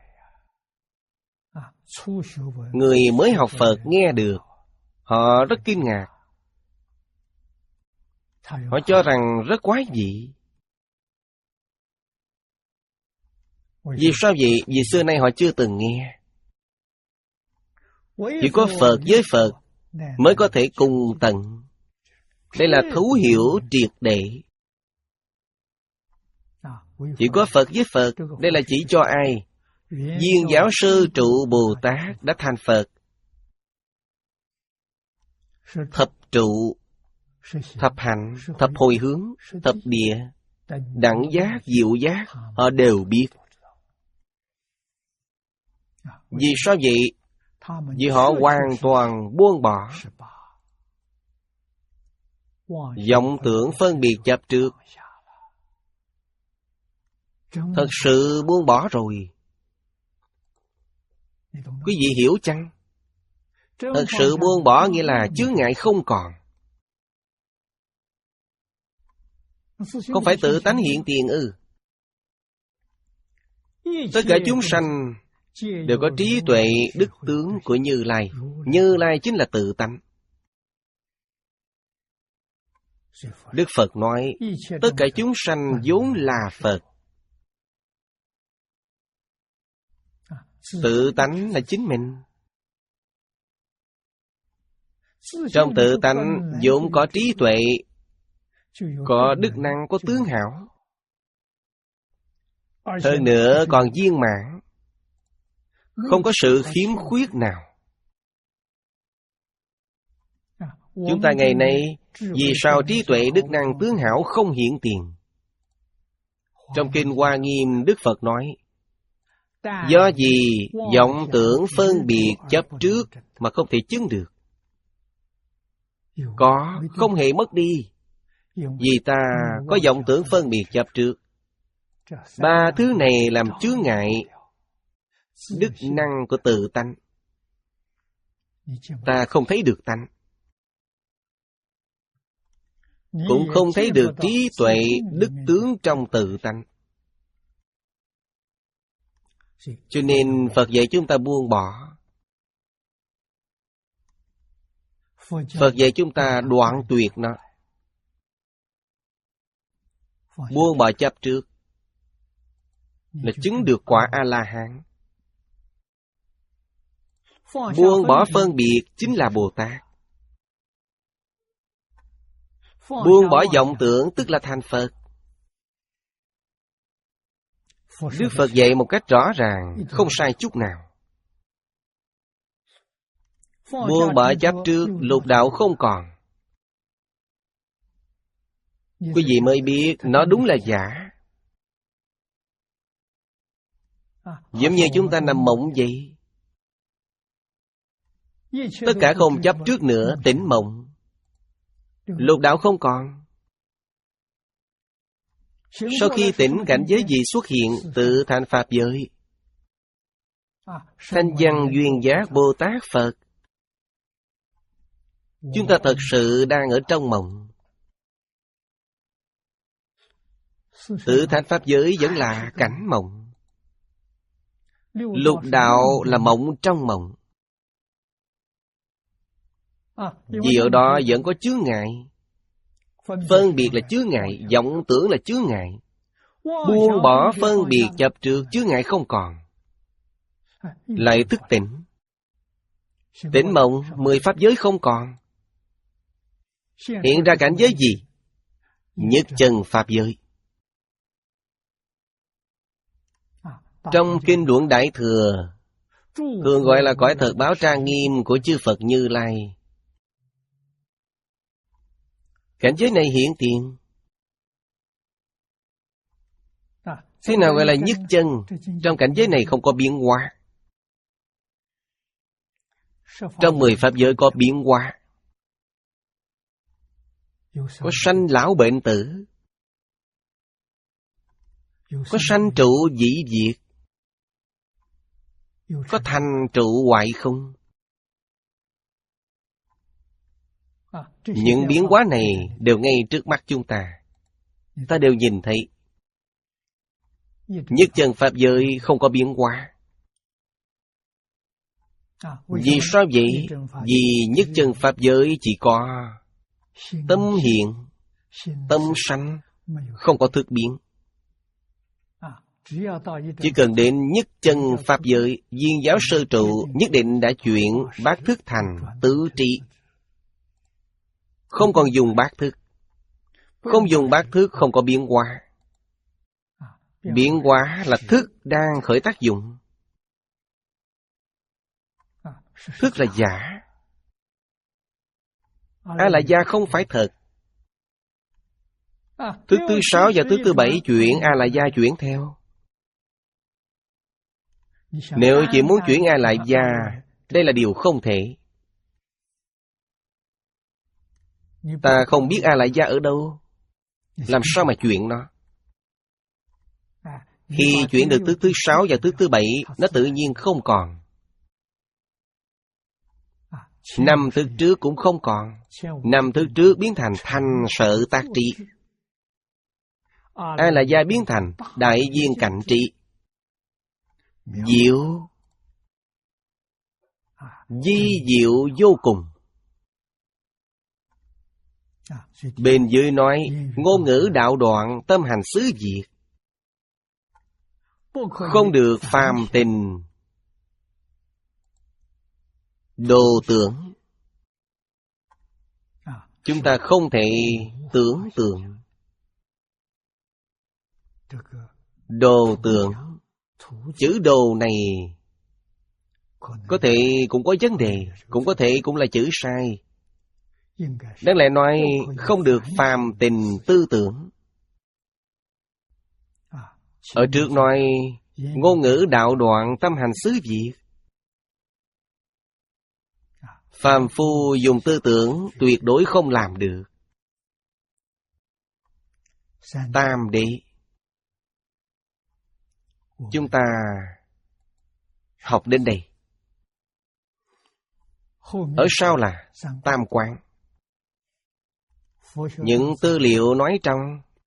Người mới học Phật nghe được, họ rất kinh ngạc. Họ cho rằng rất quái dị. Vì sao vậy? Vì xưa nay họ chưa từng nghe. Chỉ có Phật với Phật mới có thể cùng tận. Đây là thấu hiểu triệt để. Chỉ có Phật với Phật. Đây là chỉ cho ai? Viên giáo sư trụ Bồ Tát đã thành Phật. Thập trụ, thập hạnh, thập hồi hướng, thập địa, đẳng giác, diệu giác, họ đều biết. Vì sao vậy? Vì họ hoàn toàn buông bỏ vọng tưởng phân biệt chấp trước. Thật sự buông bỏ rồi. Quý vị hiểu chăng? Thật sự buông bỏ nghĩa là chướng ngại không còn. Không phải tự tánh hiện tiền ư? Tất cả chúng sanh đều có trí tuệ đức tướng của Như Lai. Như Lai chính là tự tánh. Đức Phật nói tất cả chúng sanh vốn là Phật. Tự tánh là chính mình. Trong tự tánh vốn có trí tuệ, có đức năng, có tướng hảo. Hơn nữa còn viên mãn, không có sự khiếm khuyết nào. Chúng ta ngày nay vì sao trí tuệ đức năng tướng hảo không hiện tiền? Trong kinh Hoa Nghiêm Đức Phật nói do gì vọng tưởng phân biệt chấp trước mà không thể chứng được? Có, không hề mất đi. Vì ta có vọng tưởng phân biệt chấp trước. Ba thứ này làm chướng ngại đức năng của tự tánh. Ta không thấy được tánh, cũng không thấy được trí tuệ đức tướng trong tự tánh. Cho nên Phật dạy chúng ta buông bỏ. Phật dạy chúng ta đoạn tuyệt nó. Buông bỏ chấp trước là chứng được quả A-la-hán. Buông bỏ phân biệt chính là Bồ Tát. Buông bỏ vọng tưởng tức là thành Phật. Đức Phật dạy một cách rõ ràng, không sai chút nào. Buông bỏ chấp trước, lục đạo không còn. Quý vị mới biết nó đúng là giả. Giống như chúng ta nằm mộng vậy. Tất cả không chấp trước nữa, tỉnh mộng. Lục đạo không còn. Sau khi tỉnh, cảnh giới gì xuất hiện? Tự thành Pháp giới. Thanh văn duyên giác Bồ Tát Phật. Chúng ta thật sự đang ở trong mộng. Tự thành Pháp giới vẫn là cảnh mộng. Lục đạo là mộng trong mộng. Vì ở đó vẫn có chướng ngại. Phân biệt là chướng ngại, vọng tưởng là chướng ngại. Buông bỏ phân biệt chấp trước, chướng ngại không còn. Lại thức tỉnh. Tỉnh mộng, mười pháp giới không còn. Hiện ra cảnh giới gì? Nhất chân pháp giới. Trong Kinh Luận Đại Thừa thường gọi là cõi thật báo trang nghiêm của chư Phật Như Lai. Cảnh giới này hiện tiền. Thế nào gọi là nhất chân? Trong cảnh giới này không có biến hóa. Trong mười pháp giới có biến hóa. Có sanh lão bệnh tử. Có sanh trụ dĩ diệt. Có thành trụ hoại không. Những biến hóa này đều ngay trước mắt chúng ta. Ta đều nhìn thấy. Nhất chân pháp giới không có biến hóa. Vì sao vậy? Vì nhất chân pháp giới chỉ có tâm hiện, tâm sanh, không có thức biến. Chỉ cần đến nhất chân pháp giới, viên giáo sơ trụ nhất định đã chuyển bát thức thành tứ trị. Không còn dùng bát thức. Không dùng bát thức không có biến hóa. Biến hóa là thức đang khởi tác dụng. Thức là giả. A-la-gia không phải thật. Thức thứ sáu và thức thứ bảy chuyển, A-la-gia chuyển theo. Nếu chỉ muốn chuyển A-la-gia, đây là điều không thể. Ta không biết A-la-gia ở đâu, làm sao mà chuyển nó? Khi chuyển được thức thứ sáu và thức thứ bảy, nó tự nhiên không còn. Năm thức trước cũng không còn. Năm thức trước biến thành thanh sợ tác trị. A-la-gia biến thành đại viên cạnh trị. Diệu, di diệu vô cùng. Bên dưới nói ngôn ngữ đạo đoạn, tâm hành xứ diệt. Không được phàm tình đồ tưởng. Chúng ta không thể tưởng tượng. Đồ tưởng, chữ đồ này có thể cũng có vấn đề, cũng có thể cũng là chữ sai. Đáng lẽ nói không được phàm tình tư tưởng. Ở trước nói ngôn ngữ đạo đoạn, tâm hành xứ diệt. Phàm phu dùng tư tưởng tuyệt đối không làm được. Tam đế. Chúng ta học đến đây. Ở sau là tam quán. Những tư liệu nói trong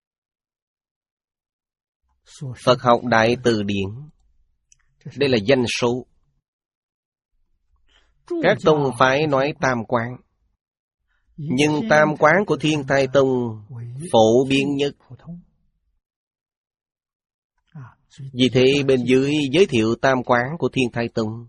Phật học Đại Từ Điển. Đây là danh số. Các tông phái nói tam quán, nhưng tam quán của Thiên Thai Tông phổ biến nhất. Vì thế bên dưới giới thiệu tam quán của Thiên Thai Tông.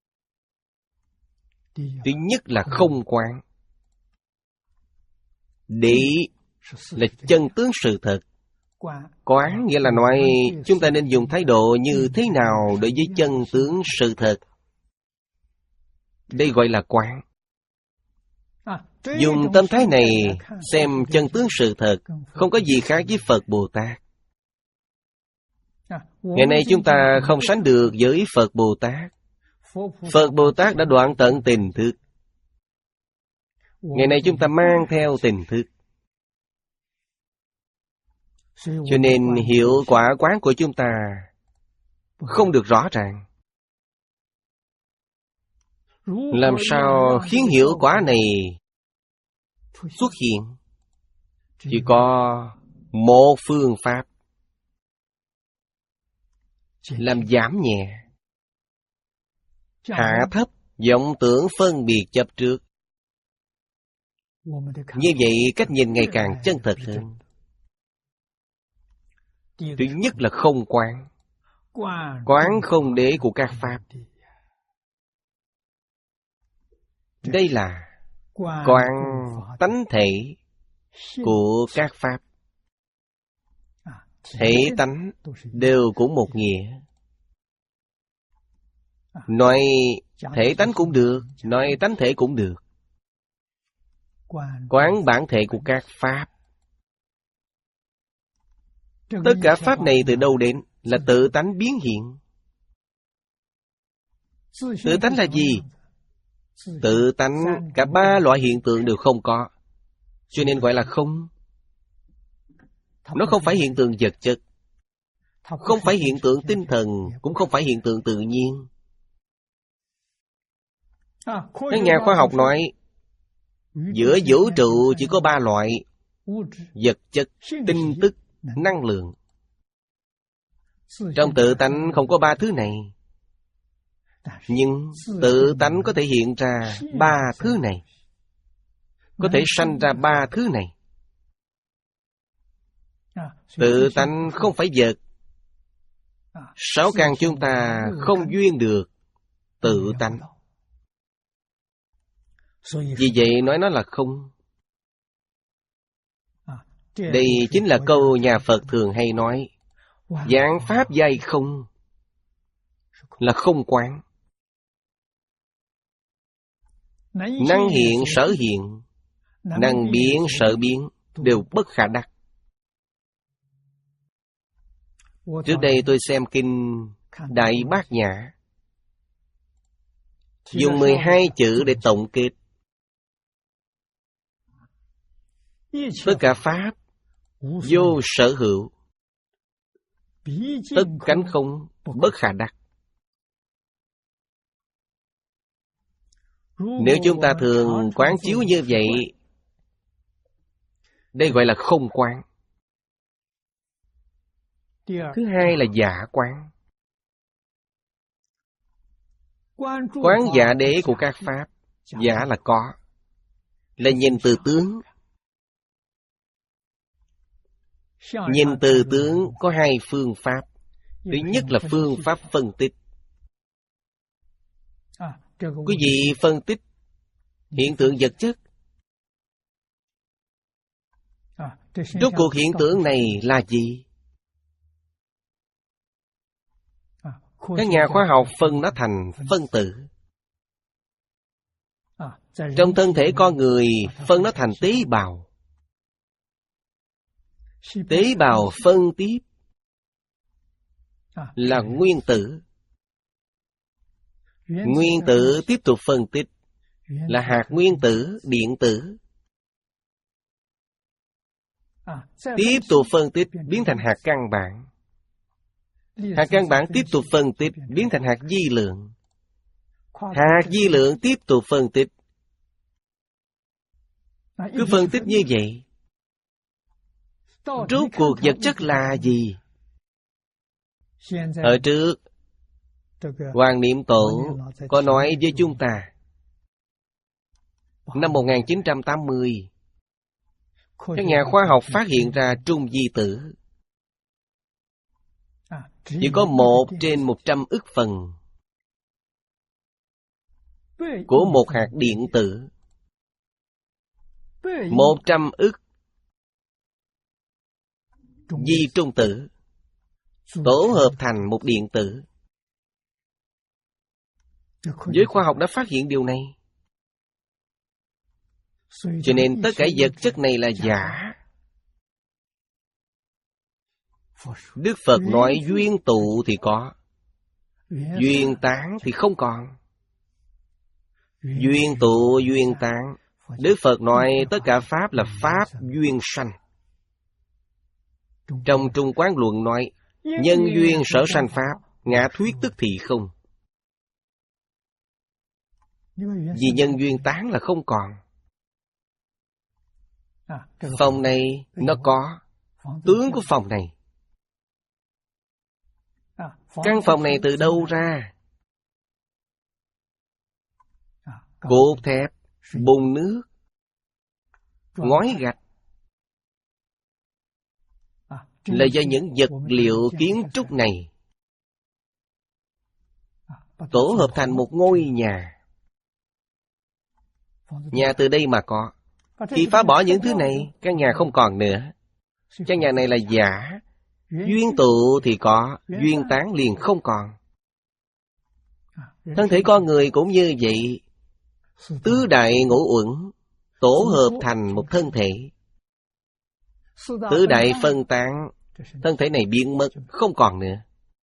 Thứ nhất là không quán. Đế là chân tướng sự thật, Quán nghĩa là nói chúng ta nên dùng thái độ như thế nào đối với chân tướng sự thật. Đây gọi là quán. Dùng tâm thái này xem chân tướng sự thật, không có gì khác với Phật Bồ Tát. Ngày nay chúng ta không sánh được với Phật Bồ Tát. Phật Bồ Tát đã đoạn tận tình thức. Ngày nay chúng ta mang theo tình thức. Cho nên hiệu quả quán của chúng ta không được rõ ràng. Làm sao khiến hiệu quả này xuất hiện? Chỉ có một phương pháp. Làm giảm nhẹ, hạ thấp vọng tưởng phân biệt chấp trước. Như vậy cách nhìn ngày càng chân thật hơn. Thứ nhất là không quán. Quán không đế của các pháp. Đây là quán tánh thể của các pháp. Thể tánh đều cũng một nghĩa. Nói thể tánh cũng được, nói tánh thể cũng được. Quán bản thể của các pháp. Tất cả pháp này từ đâu đến? Là tự tánh biến hiện. Tự tánh là gì? Tự tánh cả ba loại hiện tượng đều không có, cho nên gọi là không. Nó không phải hiện tượng vật chất, không phải hiện tượng tinh thần, cũng không phải hiện tượng tự nhiên. Các nhà khoa học nói giữa vũ trụ chỉ có ba loại: vật chất, tinh tức, năng lượng. Trong tự tánh không có ba thứ này, nhưng tự tánh có thể hiện ra ba thứ này, có thể sanh ra ba thứ này. Tự tánh không phải vật. Sáu căn chúng ta không duyên được tự tánh. Vì vậy nói nó là không. Đây chính là câu nhà Phật thường hay nói: vạn pháp giai không, là không quán. Năng hiện sở hiện, năng biến sở biến, đều bất khả đắc. Trước đây tôi xem kinh Đại Bát Nhã, dùng mười hai chữ để tổng kết. Tất cả pháp vô sở hữu, tất cánh không, bất khả đắc. Nếu chúng ta thường quán chiếu như vậy, đây gọi là không quán. Thứ hai là giả quán. Quán giả đế của các pháp. Giả là có, là nhìn từ tướng. Nhìn từ tướng có hai phương pháp. Thứ nhất là phương pháp phân tích. Quý vị phân tích hiện tượng vật chất. Rốt cuộc hiện tượng này là gì? Các nhà khoa học phân nó thành phân tử. Trong thân thể con người phân nó thành tế bào. Tế bào phân tiếp là nguyên tử. Nguyên tử tiếp tục phân tích là hạt nguyên tử, điện tử. Tiếp tục phân tích biến thành hạt căn bản. Hạt căn bản tiếp tục phân tích biến thành hạt vi lượng. Hạt vi lượng tiếp tục phân tích. Cứ phân tích như vậy. Rốt cuộc vật chất là gì? Ở trước, Hoàng Niệm Tổ có nói với chúng ta. Năm một nghìn chín trăm tám mươi, các nhà khoa học phát hiện ra trung vi tử. Chỉ có một trên một trăm ức phần của một hạt điện tử. Một trăm ức di trung tử, tổ hợp thành một điện tử. Giới khoa học đã phát hiện điều này. Cho nên tất cả vật chất này là giả. Đức Phật nói duyên tụ thì có, duyên tán thì không còn. Duyên tụ, duyên tán. Đức Phật nói tất cả Pháp là Pháp duyên sanh. Trong Trung Quán Luận nói, nhân duyên sở sanh Pháp, ngã thuyết tức thì không. Vì nhân duyên tán là không còn. Phòng này nó có, tướng của phòng này. Căn phòng này từ đâu ra? Cốt thép, bùn nước, ngói gạch là do những vật liệu kiến trúc này tổ hợp thành một ngôi nhà. Nhà từ đây mà có. Khi phá bỏ những thứ này, căn nhà không còn nữa. Căn nhà này là giả. Duyên tụ thì có, duyên tán liền không còn. Thân thể con người cũng như vậy. Tứ đại ngũ uẩn tổ hợp thành một thân thể. Tứ đại phân tán, thân thể này biến mất, không còn nữa.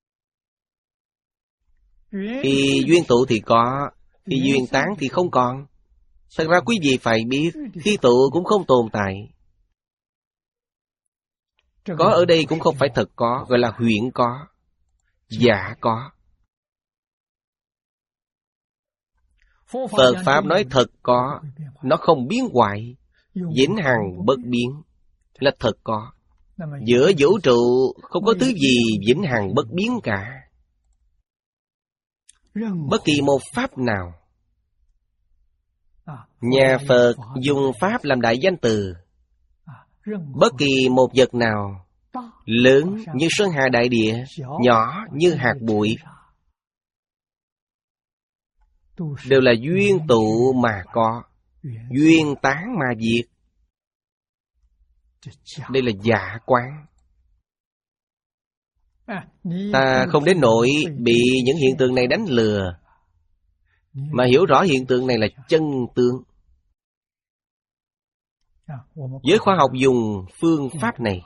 Khi duyên tụ thì có, khi duyên tán thì không còn. Thật ra quý vị phải biết, khi tụ cũng không tồn tại. Có ở đây cũng không phải thật có, gọi là huyễn có, giả có. Phật Pháp nói thật có, nó không biến hoại, vĩnh hằng bất biến, là thật có. Giữa vũ trụ không có thứ gì vĩnh hằng bất biến cả. Bất kỳ một Pháp nào. Nhà Phật dùng Pháp làm đại danh từ. Bất kỳ một vật nào, lớn như sơn hà đại địa, nhỏ như hạt bụi, đều là duyên tụ mà có, duyên tán mà diệt. Đây là giả quán. Ta không đến nỗi bị những hiện tượng này đánh lừa, mà hiểu rõ hiện tượng này là chân tướng. Giới khoa học dùng phương pháp này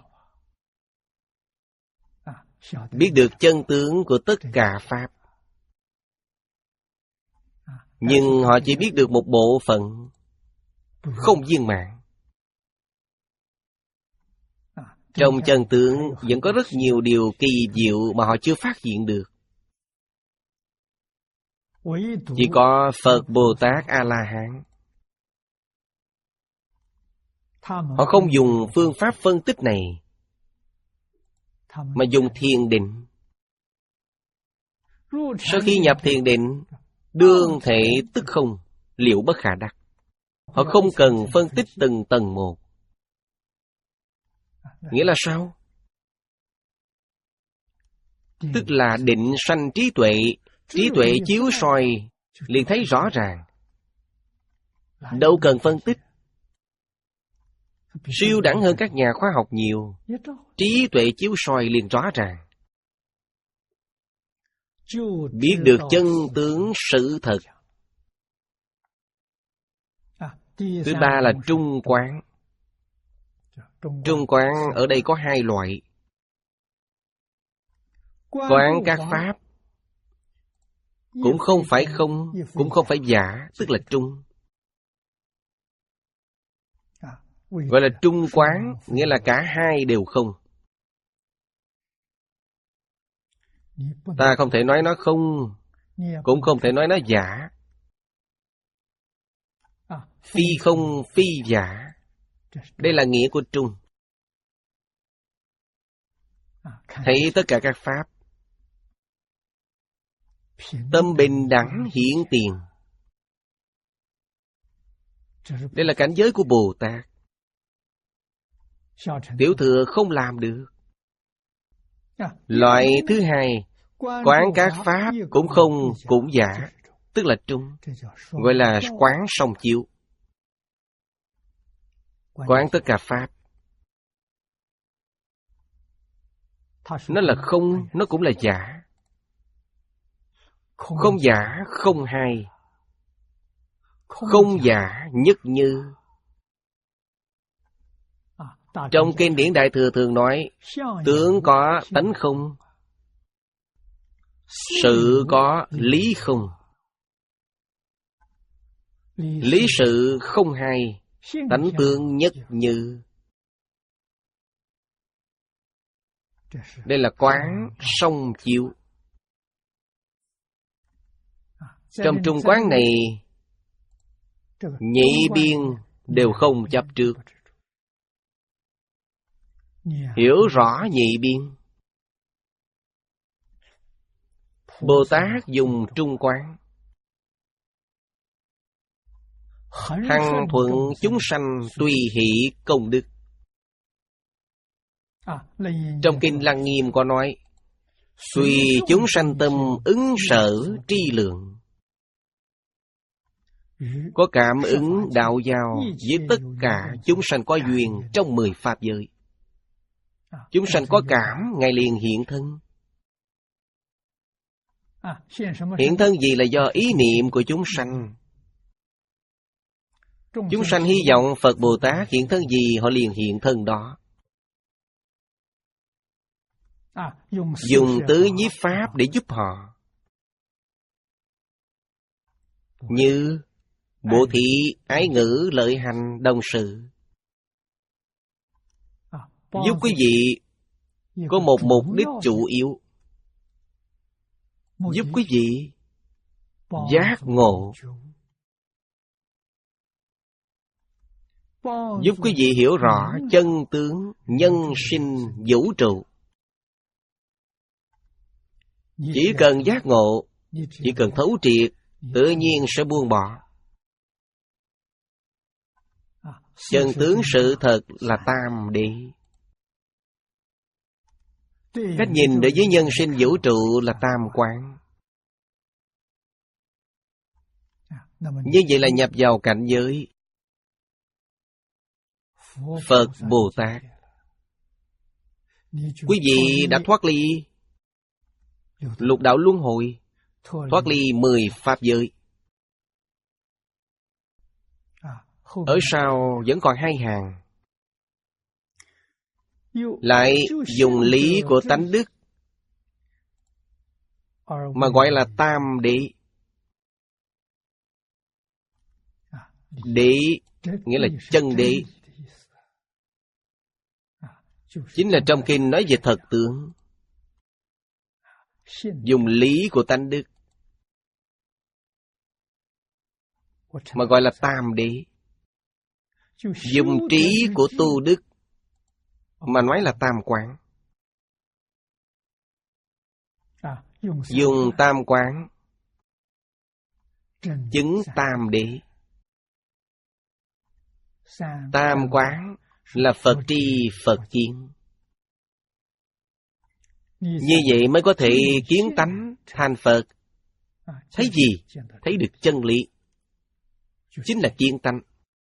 biết được chân tướng của tất cả Pháp. Nhưng họ chỉ biết được một bộ phận, không viên mãn. Trong chân tướng vẫn có rất nhiều điều kỳ diệu mà họ chưa phát hiện được. Chỉ có Phật Bồ Tát A-la-hán, họ không dùng phương pháp phân tích này, mà dùng thiền định. Sau khi nhập thiền định, đương thể tức không, liệu bất khả đắc. Họ không cần phân tích từng tầng một. Nghĩa là sao? Tức là định sanh trí tuệ, trí tuệ chiếu soi, liền thấy rõ ràng. Đâu cần phân tích. Siêu đẳng hơn các nhà khoa học nhiều. Trí tuệ chiếu soi liền rõ ràng. Biết được chân tướng sự thật. Thứ ba là trung quán. Trung quán ở đây có hai loại. Quán các Pháp, cũng không phải không, cũng không phải giả, tức là trung. Gọi là trung quán, nghĩa là cả hai đều không. Ta không thể nói nó không, cũng không thể nói nó giả. Phi không, phi giả. Đây là nghĩa của trung. Thấy tất cả các Pháp, tâm bình đẳng hiển tiền. Đây là cảnh giới của Bồ Tát. Tiểu thừa không làm được. Loại thứ hai, quán các Pháp cũng không, cũng giả, tức là trung. Gọi là quán song chiếu. Quán tất cả Pháp. Nó là không, nó cũng là giả. Không giả, không hai. Không giả, nhất như. Trong kinh điển Đại Thừa thường nói, tướng có tánh không, sự có lý không. Lý sự không hai, tánh tướng nhất như. Đây là quán song chiếu. Trong trung quán này, nhị biên đều không chấp trước. Hiểu rõ nhị biên, Bồ Tát dùng trung quán, hằng thuận chúng sanh tùy hỷ công đức. Trong kinh Lăng Nghiêm có nói, tùy chúng sanh tâm ứng sở tri lượng. Có cảm ứng đạo giao với tất cả chúng sanh có duyên trong mười pháp giới. Chúng sanh có cảm, Ngài liền hiện thân. Hiện thân gì là do ý niệm của chúng sanh. Chúng sanh hy vọng Phật Bồ Tát hiện thân gì, họ liền hiện thân đó. Dùng tứ nhiếp pháp để giúp họ. Như bố thí, ái ngữ, lợi hành, đồng sự. Giúp quý vị có một mục đích chủ yếu, giúp quý vị giác ngộ, giúp quý vị hiểu rõ chân tướng nhân sinh vũ trụ. Chỉ cần giác ngộ, chỉ cần thấu triệt, tự nhiên sẽ buông bỏ. Chân tướng sự thật là tam đế. Cách nhìn đối với nhân sinh vũ trụ là tam quán. Như vậy là nhập vào cảnh giới Phật Bồ Tát. Quý vị đã thoát ly lục đạo luân hồi, thoát ly mười pháp giới. Ở sau vẫn còn hai hàng, lại dùng lý của tánh đức mà gọi là tam đế. Đế nghĩa là chân đế, chính là trong kinh nói về thật tướng. Dùng lý của tánh đức mà gọi là tam đế. Dùng trí của tu đức mà nói là tam quán. Dùng tam quán chứng tam đế. Tam quán là Phật tri Phật kiến. Như vậy mới có thể kiến tánh thành Phật. Thấy gì? Thấy được chân lý. Chính là kiến tánh.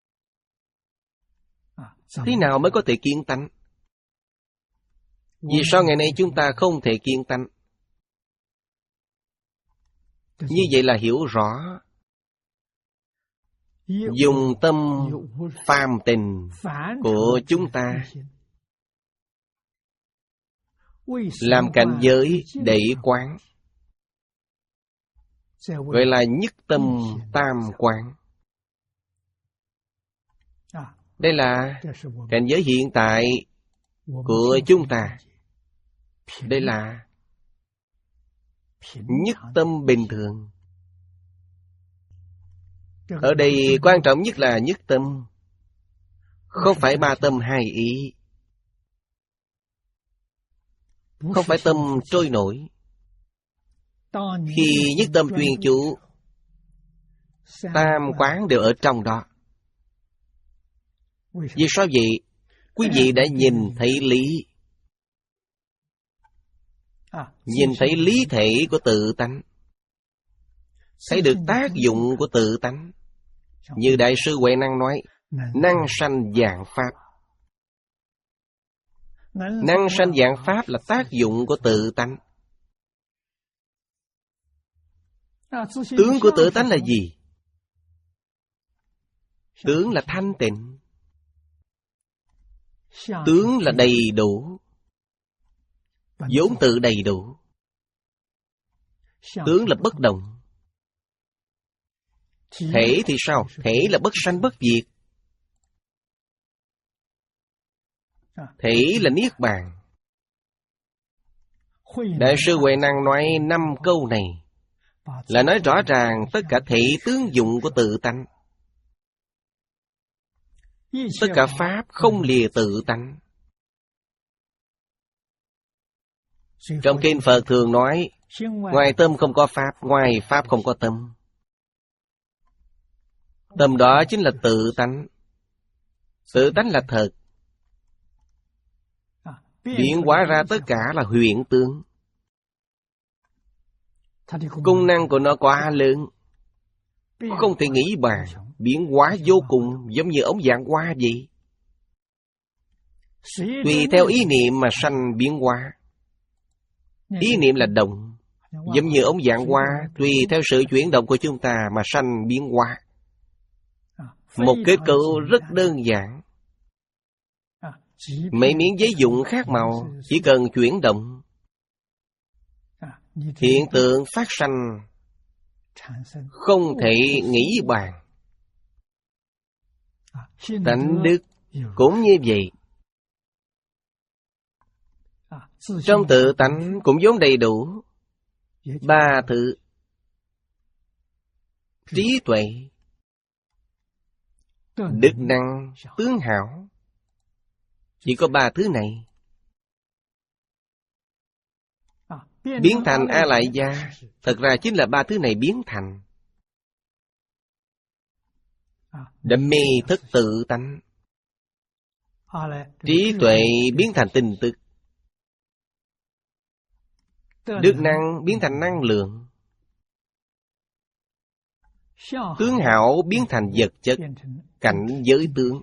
Thế nào mới có thể kiến tánh? Vì sao ngày nay chúng ta không thể kiến tánh? Như vậy là hiểu rõ. Dùng tâm phàm tình của chúng ta làm cảnh giới để quán, gọi là nhất tâm tam quán. Đây là cảnh giới hiện tại của chúng ta. Đây là nhất tâm bình thường. Ở đây quan trọng nhất là nhất tâm, không phải ba tâm hai ý, không phải tâm trôi nổi. Khi nhất tâm chuyên chú, tam quán đều ở trong đó. Vì sao vậy? Quý vị đã nhìn thấy lý, nhìn thấy lý thể của tự tánh, thấy được tác dụng của tự tánh. Như Đại sư Huệ Năng nói, năng sanh vạn pháp. Năng sanh vạn pháp là tác dụng của tự tánh. Tướng của tự tánh là gì? Tướng là thanh tịnh. Tướng là đầy đủ, vốn tự đầy đủ. Tướng là bất động. Thể thì sao? Thể là bất sanh bất diệt. Thể là niết bàn. Đại sư Huệ Năng nói năm câu này là nói rõ ràng tất cả thể tướng dụng của tự tánh. Tất cả pháp không lìa tự tánh. Trong kinh Phật thường nói, ngoài tâm không có pháp, ngoài pháp không có tâm. Tâm đó chính là tự tánh. Tự tánh là thật. Biến hóa ra tất cả là huyễn tướng. Công năng của nó quá lớn, không thể nghĩ bàn. Biến hóa vô cùng, giống như ống dạng hoa vậy. Tùy theo ý niệm mà sanh biến hóa. Ý niệm là động, giống như ống dạng hoa. Tùy theo sự chuyển động của chúng ta mà sanh biến hóa. Một kết cấu rất đơn giản. Mấy miếng giấy vụn khác màu, chỉ cần chuyển động, hiện tượng phát sanh không thể nghĩ bàn. Tánh đức cũng như vậy. Trong tự tánh cũng vốn đầy đủ ba thứ: trí tuệ, đức năng, tướng hảo. Chỉ có ba thứ này. Biến thành A Lại Gia, thật ra chính là ba thứ này biến thành. Đam mê thức tự tánh. Trí tuệ biến thành tinh tức. Đức năng biến thành năng lượng. Tướng hảo biến thành vật chất, cảnh giới tướng.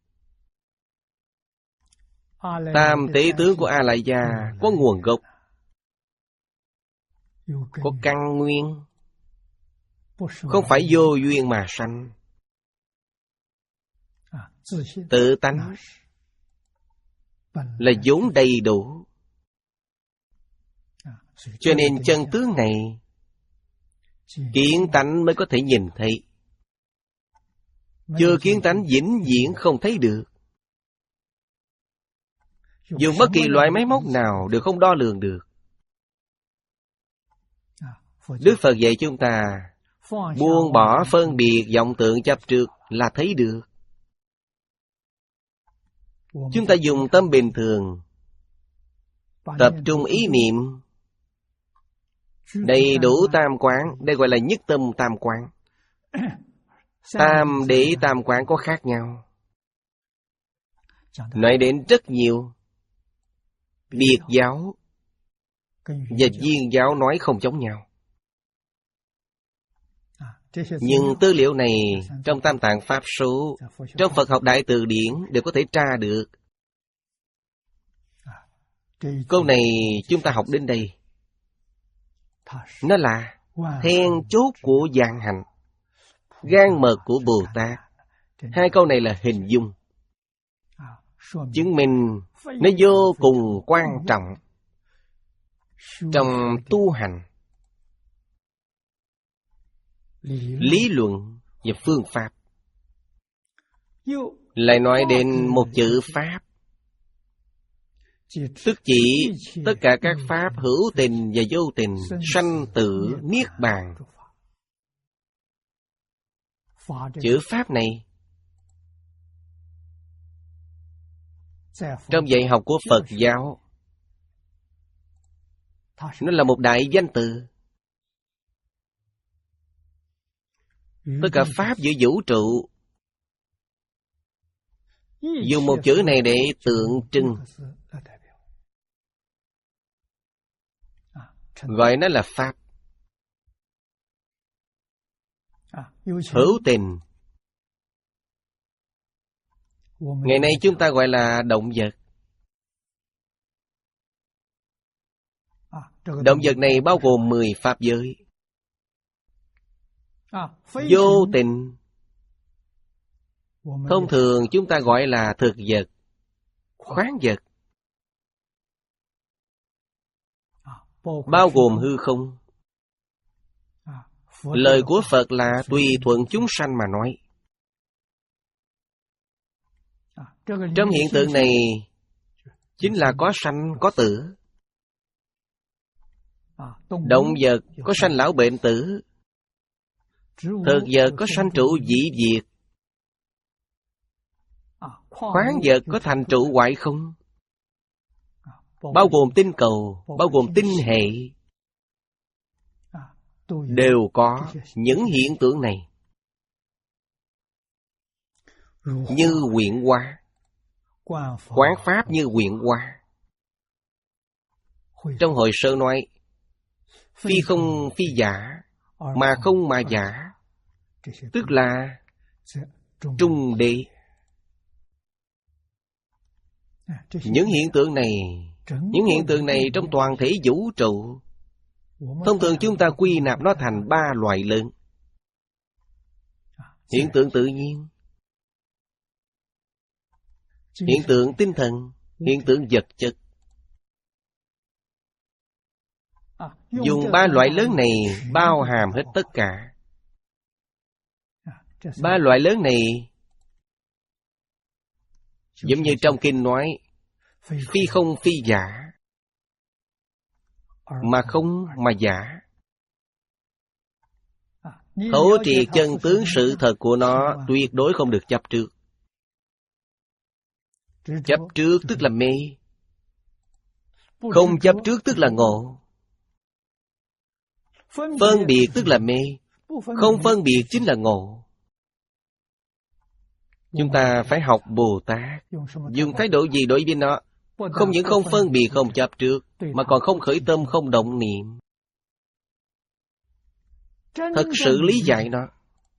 Tam tế tướng của A Lại Gia có nguồn gốc, có căn nguyên, không phải vô duyên mà sanh. Tự tánh là vốn đầy đủ. Cho nên chân tướng này kiến tánh mới có thể nhìn thấy. Chưa kiến tánh vĩnh viễn không thấy được. Dùng bất kỳ loại máy móc nào đều không đo lường được. Đức Phật dạy chúng ta buông bỏ phân biệt vọng tượng chấp trước là thấy được. Chúng ta dùng tâm bình thường, tập trung ý niệm, đầy đủ tam quán. Đây gọi là nhất tâm tam quán. Tam để tam quán có khác nhau. Nói đến rất nhiều. Biệt giáo và viên giáo nói không giống nhau. Nhưng tư liệu này trong Tam Tạng Pháp Số, trong Phật học Đại Từ Điển đều có thể tra được. Câu này chúng ta học đến đây, nó là then chốt của vạn hạnh, gan mật của Bồ Tát. Hai câu này là hình dung, chứng minh nó vô cùng quan trọng trong tu hành, lý luận và phương pháp. Lại nói đến một chữ pháp, tức chỉ tất cả các pháp hữu tình và vô tình, sanh tử niết bàn. Chữ pháp này trong dạy học của Phật giáo, nó là một đại danh từ. Tất cả pháp giữa vũ trụ dùng một chữ này để tượng trưng, gọi nó là pháp. Hữu tình, ngày nay chúng ta gọi là động vật. Động vật này bao gồm mười pháp giới. Vô tình, thông thường chúng ta gọi là thực vật, khoáng vật. Bao gồm hư không. Lời của Phật là tùy thuận chúng sanh mà nói. Trong hiện tượng này chính là có sanh có tử. Động vật có sanh lão bệnh tử. Thực vật có sanh trụ dĩ diệt. Khoáng vật có thành trụ hoại không. Bao gồm tinh cầu, bao gồm tinh hệ, đều có những hiện tượng này. Như quyện hóa, quán pháp như quyện hóa. Trong Hội Sơ nói, phi không phi giả, mà không mà giả, tức là trung đế. Những hiện tượng này, những hiện tượng này trong toàn thể vũ trụ, thông thường chúng ta quy nạp nó thành ba loại lớn. Hiện tượng tự nhiên, hiện tượng tinh thần, hiện tượng vật chất. Dùng ba loại lớn này bao hàm hết tất cả. Ba loại lớn này giống như trong kinh nói, phi không phi giả, mà không mà giả. Thấu triệt chân tướng sự thật của nó tuyệt đối không được chấp trước. Chấp trước tức là mê, không chấp trước tức là ngộ. Phân biệt tức là mê, không phân biệt chính là ngộ. Chúng ta phải học Bồ Tát, dùng thái độ gì đối với nó? Không những không phân biệt không chấp trước, mà còn không khởi tâm không động niệm. Thật sự lý giải nó.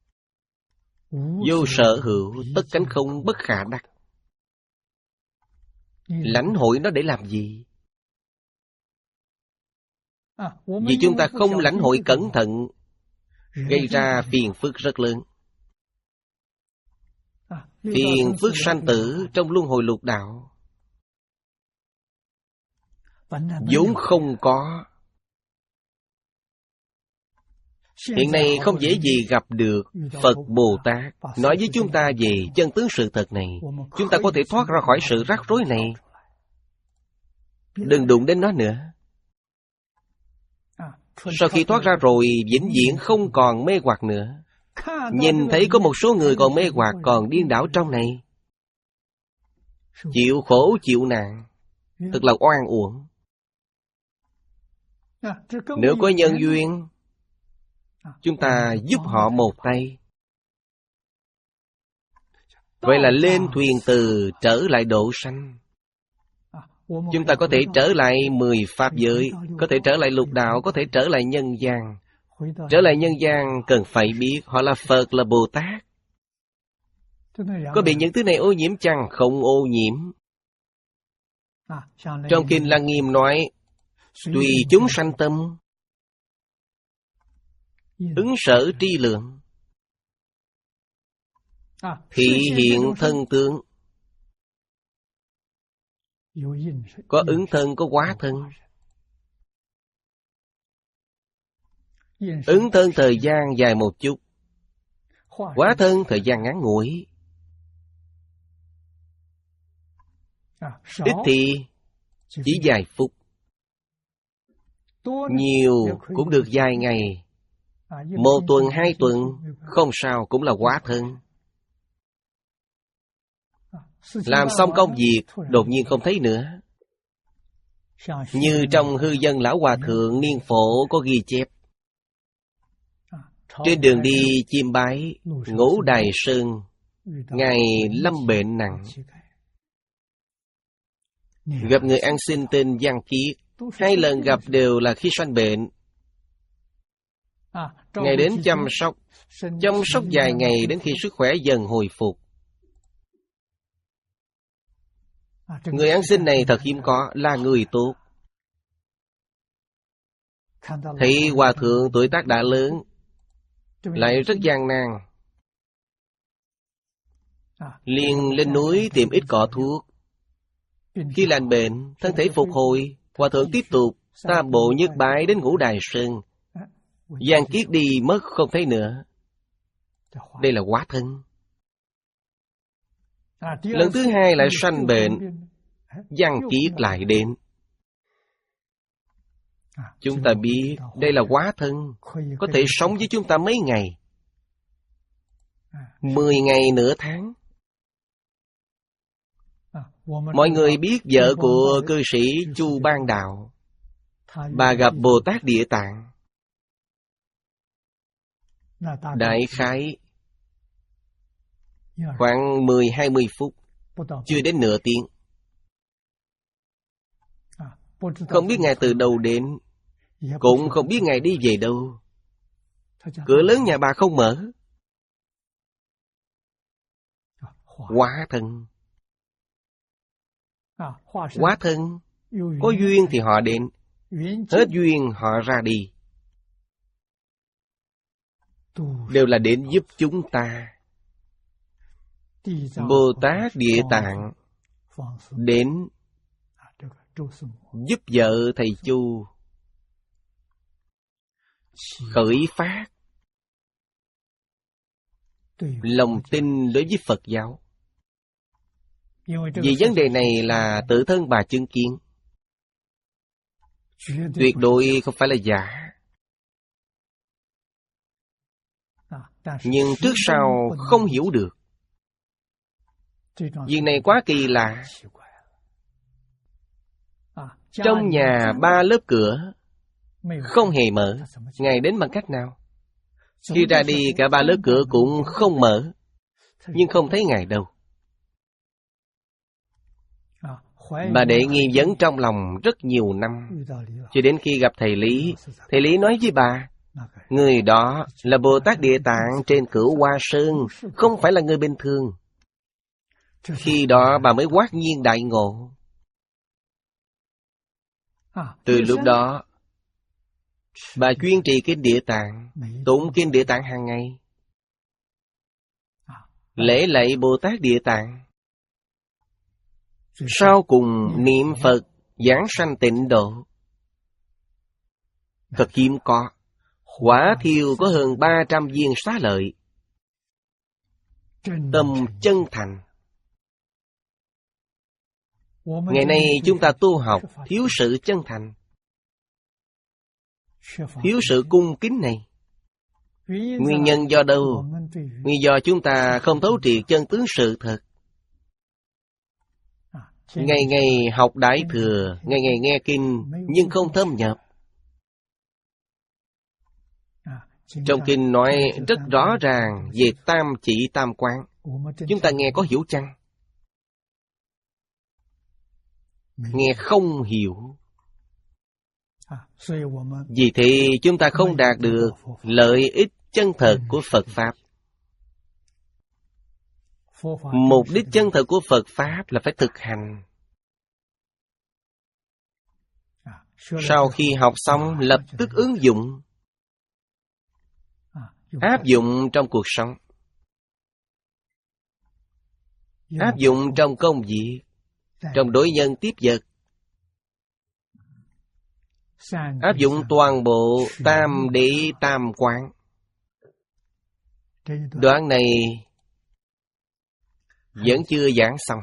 Vô sở hữu, tất cánh không, bất khả đắc. Lãnh hội nó để làm gì? Vì chúng ta không lãnh hội cẩn thận, gây ra phiền phức rất lớn. Phiền phức sanh tử trong luân hồi lục đạo vốn không có. Hiện nay không dễ gì gặp được Phật Bồ Tát nói với chúng ta về chân tướng sự thật này. Chúng ta có thể thoát ra khỏi sự rắc rối này. Đừng đụng đến nó nữa. Sau khi thoát ra rồi, vĩnh viễn không còn mê hoặc nữa. Nhìn thấy có một số người còn mê hoặc, còn điên đảo trong này, chịu khổ chịu nạn, thật là oan uổng. Nếu có nhân duyên, chúng ta giúp họ một tay. Vậy là lên thuyền từ trở lại độ sanh. Chúng ta có thể trở lại mười pháp giới, có thể trở lại lục đạo, có thể trở lại nhân gian. Trở lại nhân gian cần phải biết họ là Phật, là Bồ Tát. Có bị những thứ này ô nhiễm chăng? Không ô nhiễm. Trong Kinh Lăng Nghiêm nói, tùy chúng sanh tâm, ứng sở tri lượng, thị hiện thân tướng. Có ứng thân, có hóa thân. Ứng thân thời gian dài một chút, hóa thân thời gian ngắn ngủi. Ít thì chỉ vài phút, nhiều cũng được vài ngày, một tuần, hai tuần, không sao cũng là hóa thân. Làm xong công việc, đột nhiên không thấy nữa. Như trong Hư Dân Lão Hòa Thượng Niên Phổ có ghi chép. Trên đường đi chiêm bái Ngũ Đài Sơn, Ngài lâm bệnh nặng. Gặp người ăn xin tên Giang Kiết, hai lần gặp đều là khi sanh bệnh. Ngài đến chăm sóc, chăm sóc vài ngày đến khi sức khỏe dần hồi phục. Người ăn xin này thật hiếm có, là người tốt. thấy hòa thượng tuổi tác đã lớn, lại rất gian nan, liền lên núi tìm ít cỏ thuốc. Khi lành bệnh, thân thể phục hồi, hòa thượng tiếp tục tam bộ nhất bái đến Ngũ Đài Sơn. Giang Kiết đi mất không thấy nữa. Đây là hóa thân. Lần thứ hai lại sanh bệnh, Giang Kiết lại đến. Chúng ta biết đây là hóa thân, có thể sống với chúng ta mấy ngày, mười ngày nửa tháng. Mọi người biết vợ của cư sĩ Chu Ban Đạo, bà gặp Bồ Tát Địa Tạng. Đại khái khoảng mười hai mươi phút, chưa đến nửa tiếng. Không biết Ngài từ đâu đến, cũng không biết Ngài đi về đâu. Cửa lớn nhà bà không mở. Hóa thân. Hóa thân, có duyên thì họ đến, hết duyên họ ra đi. Đều là đến giúp chúng ta. Bồ Tát Địa Tạng đến giúp vợ thầy Chu khởi phát lòng tin đối với Phật giáo. Vì vấn đề này là tự thân bà chứng kiến, tuyệt đối không phải là giả. Nhưng trước sau không hiểu được. Việc này quá kỳ lạ. Trong nhà ba lớp cửa không hề mở, Ngài đến bằng cách nào? Khi ra đi cả ba lớp cửa cũng không mở, nhưng không thấy Ngài đâu. Bà đệ nghi vấn trong lòng rất nhiều năm, cho đến khi gặp thầy Lý. Thầy Lý nói với bà, người đó là Bồ Tát Địa Tạng trên Cửu Hoa Sơn, không phải là người bình thường. Khi đó bà mới hoát nhiên đại ngộ. Từ lúc đó, bà chuyên trì kinh Địa Tạng, tụng kinh Địa Tạng hàng ngày, lễ lạy Bồ Tát Địa Tạng. Sau cùng niệm Phật giảng sanh tịnh độ. Thật hiếm có. Quả thiêu có hơn ba trăm viên xá lợi. Tâm chân thành. Ngày nay chúng ta tu học thiếu sự chân thành, thiếu sự cung kính này. Nguyên nhân do đâu? Nguyên do chúng ta không thấu triệt chân tướng sự thật. Ngày ngày học Đại Thừa, ngày ngày nghe kinh, nhưng không thâm nhập. Trong kinh nói rất rõ ràng về tam chỉ tam quán. Chúng ta nghe có hiểu chăng? Nghe không hiểu. Vì thế chúng ta không đạt được lợi ích chân thật của Phật Pháp. Mục đích chân thật của Phật Pháp là phải thực hành. Sau khi học xong lập tức ứng dụng, áp dụng trong cuộc sống, áp dụng trong công việc, trong đối nhân tiếp vật, áp dụng toàn bộ tam đế tam quán. Đoạn này vẫn chưa giảng xong.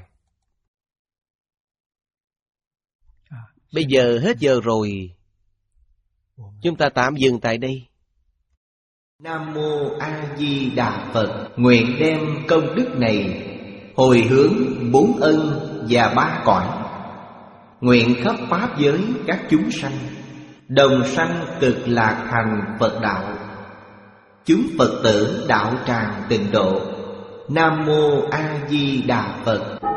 Bây giờ hết giờ rồi, chúng ta tạm dừng tại đây. Nam Mô A Di Đà Phật. Nguyện đem công đức này hồi hướng bốn ân và ba cõi, nguyện khắp pháp giới các chúng sanh đồng sanh cực lạc thành Phật đạo, chúng Phật tử đạo tràng tịnh độ. Nam Mô A Di Đà Phật.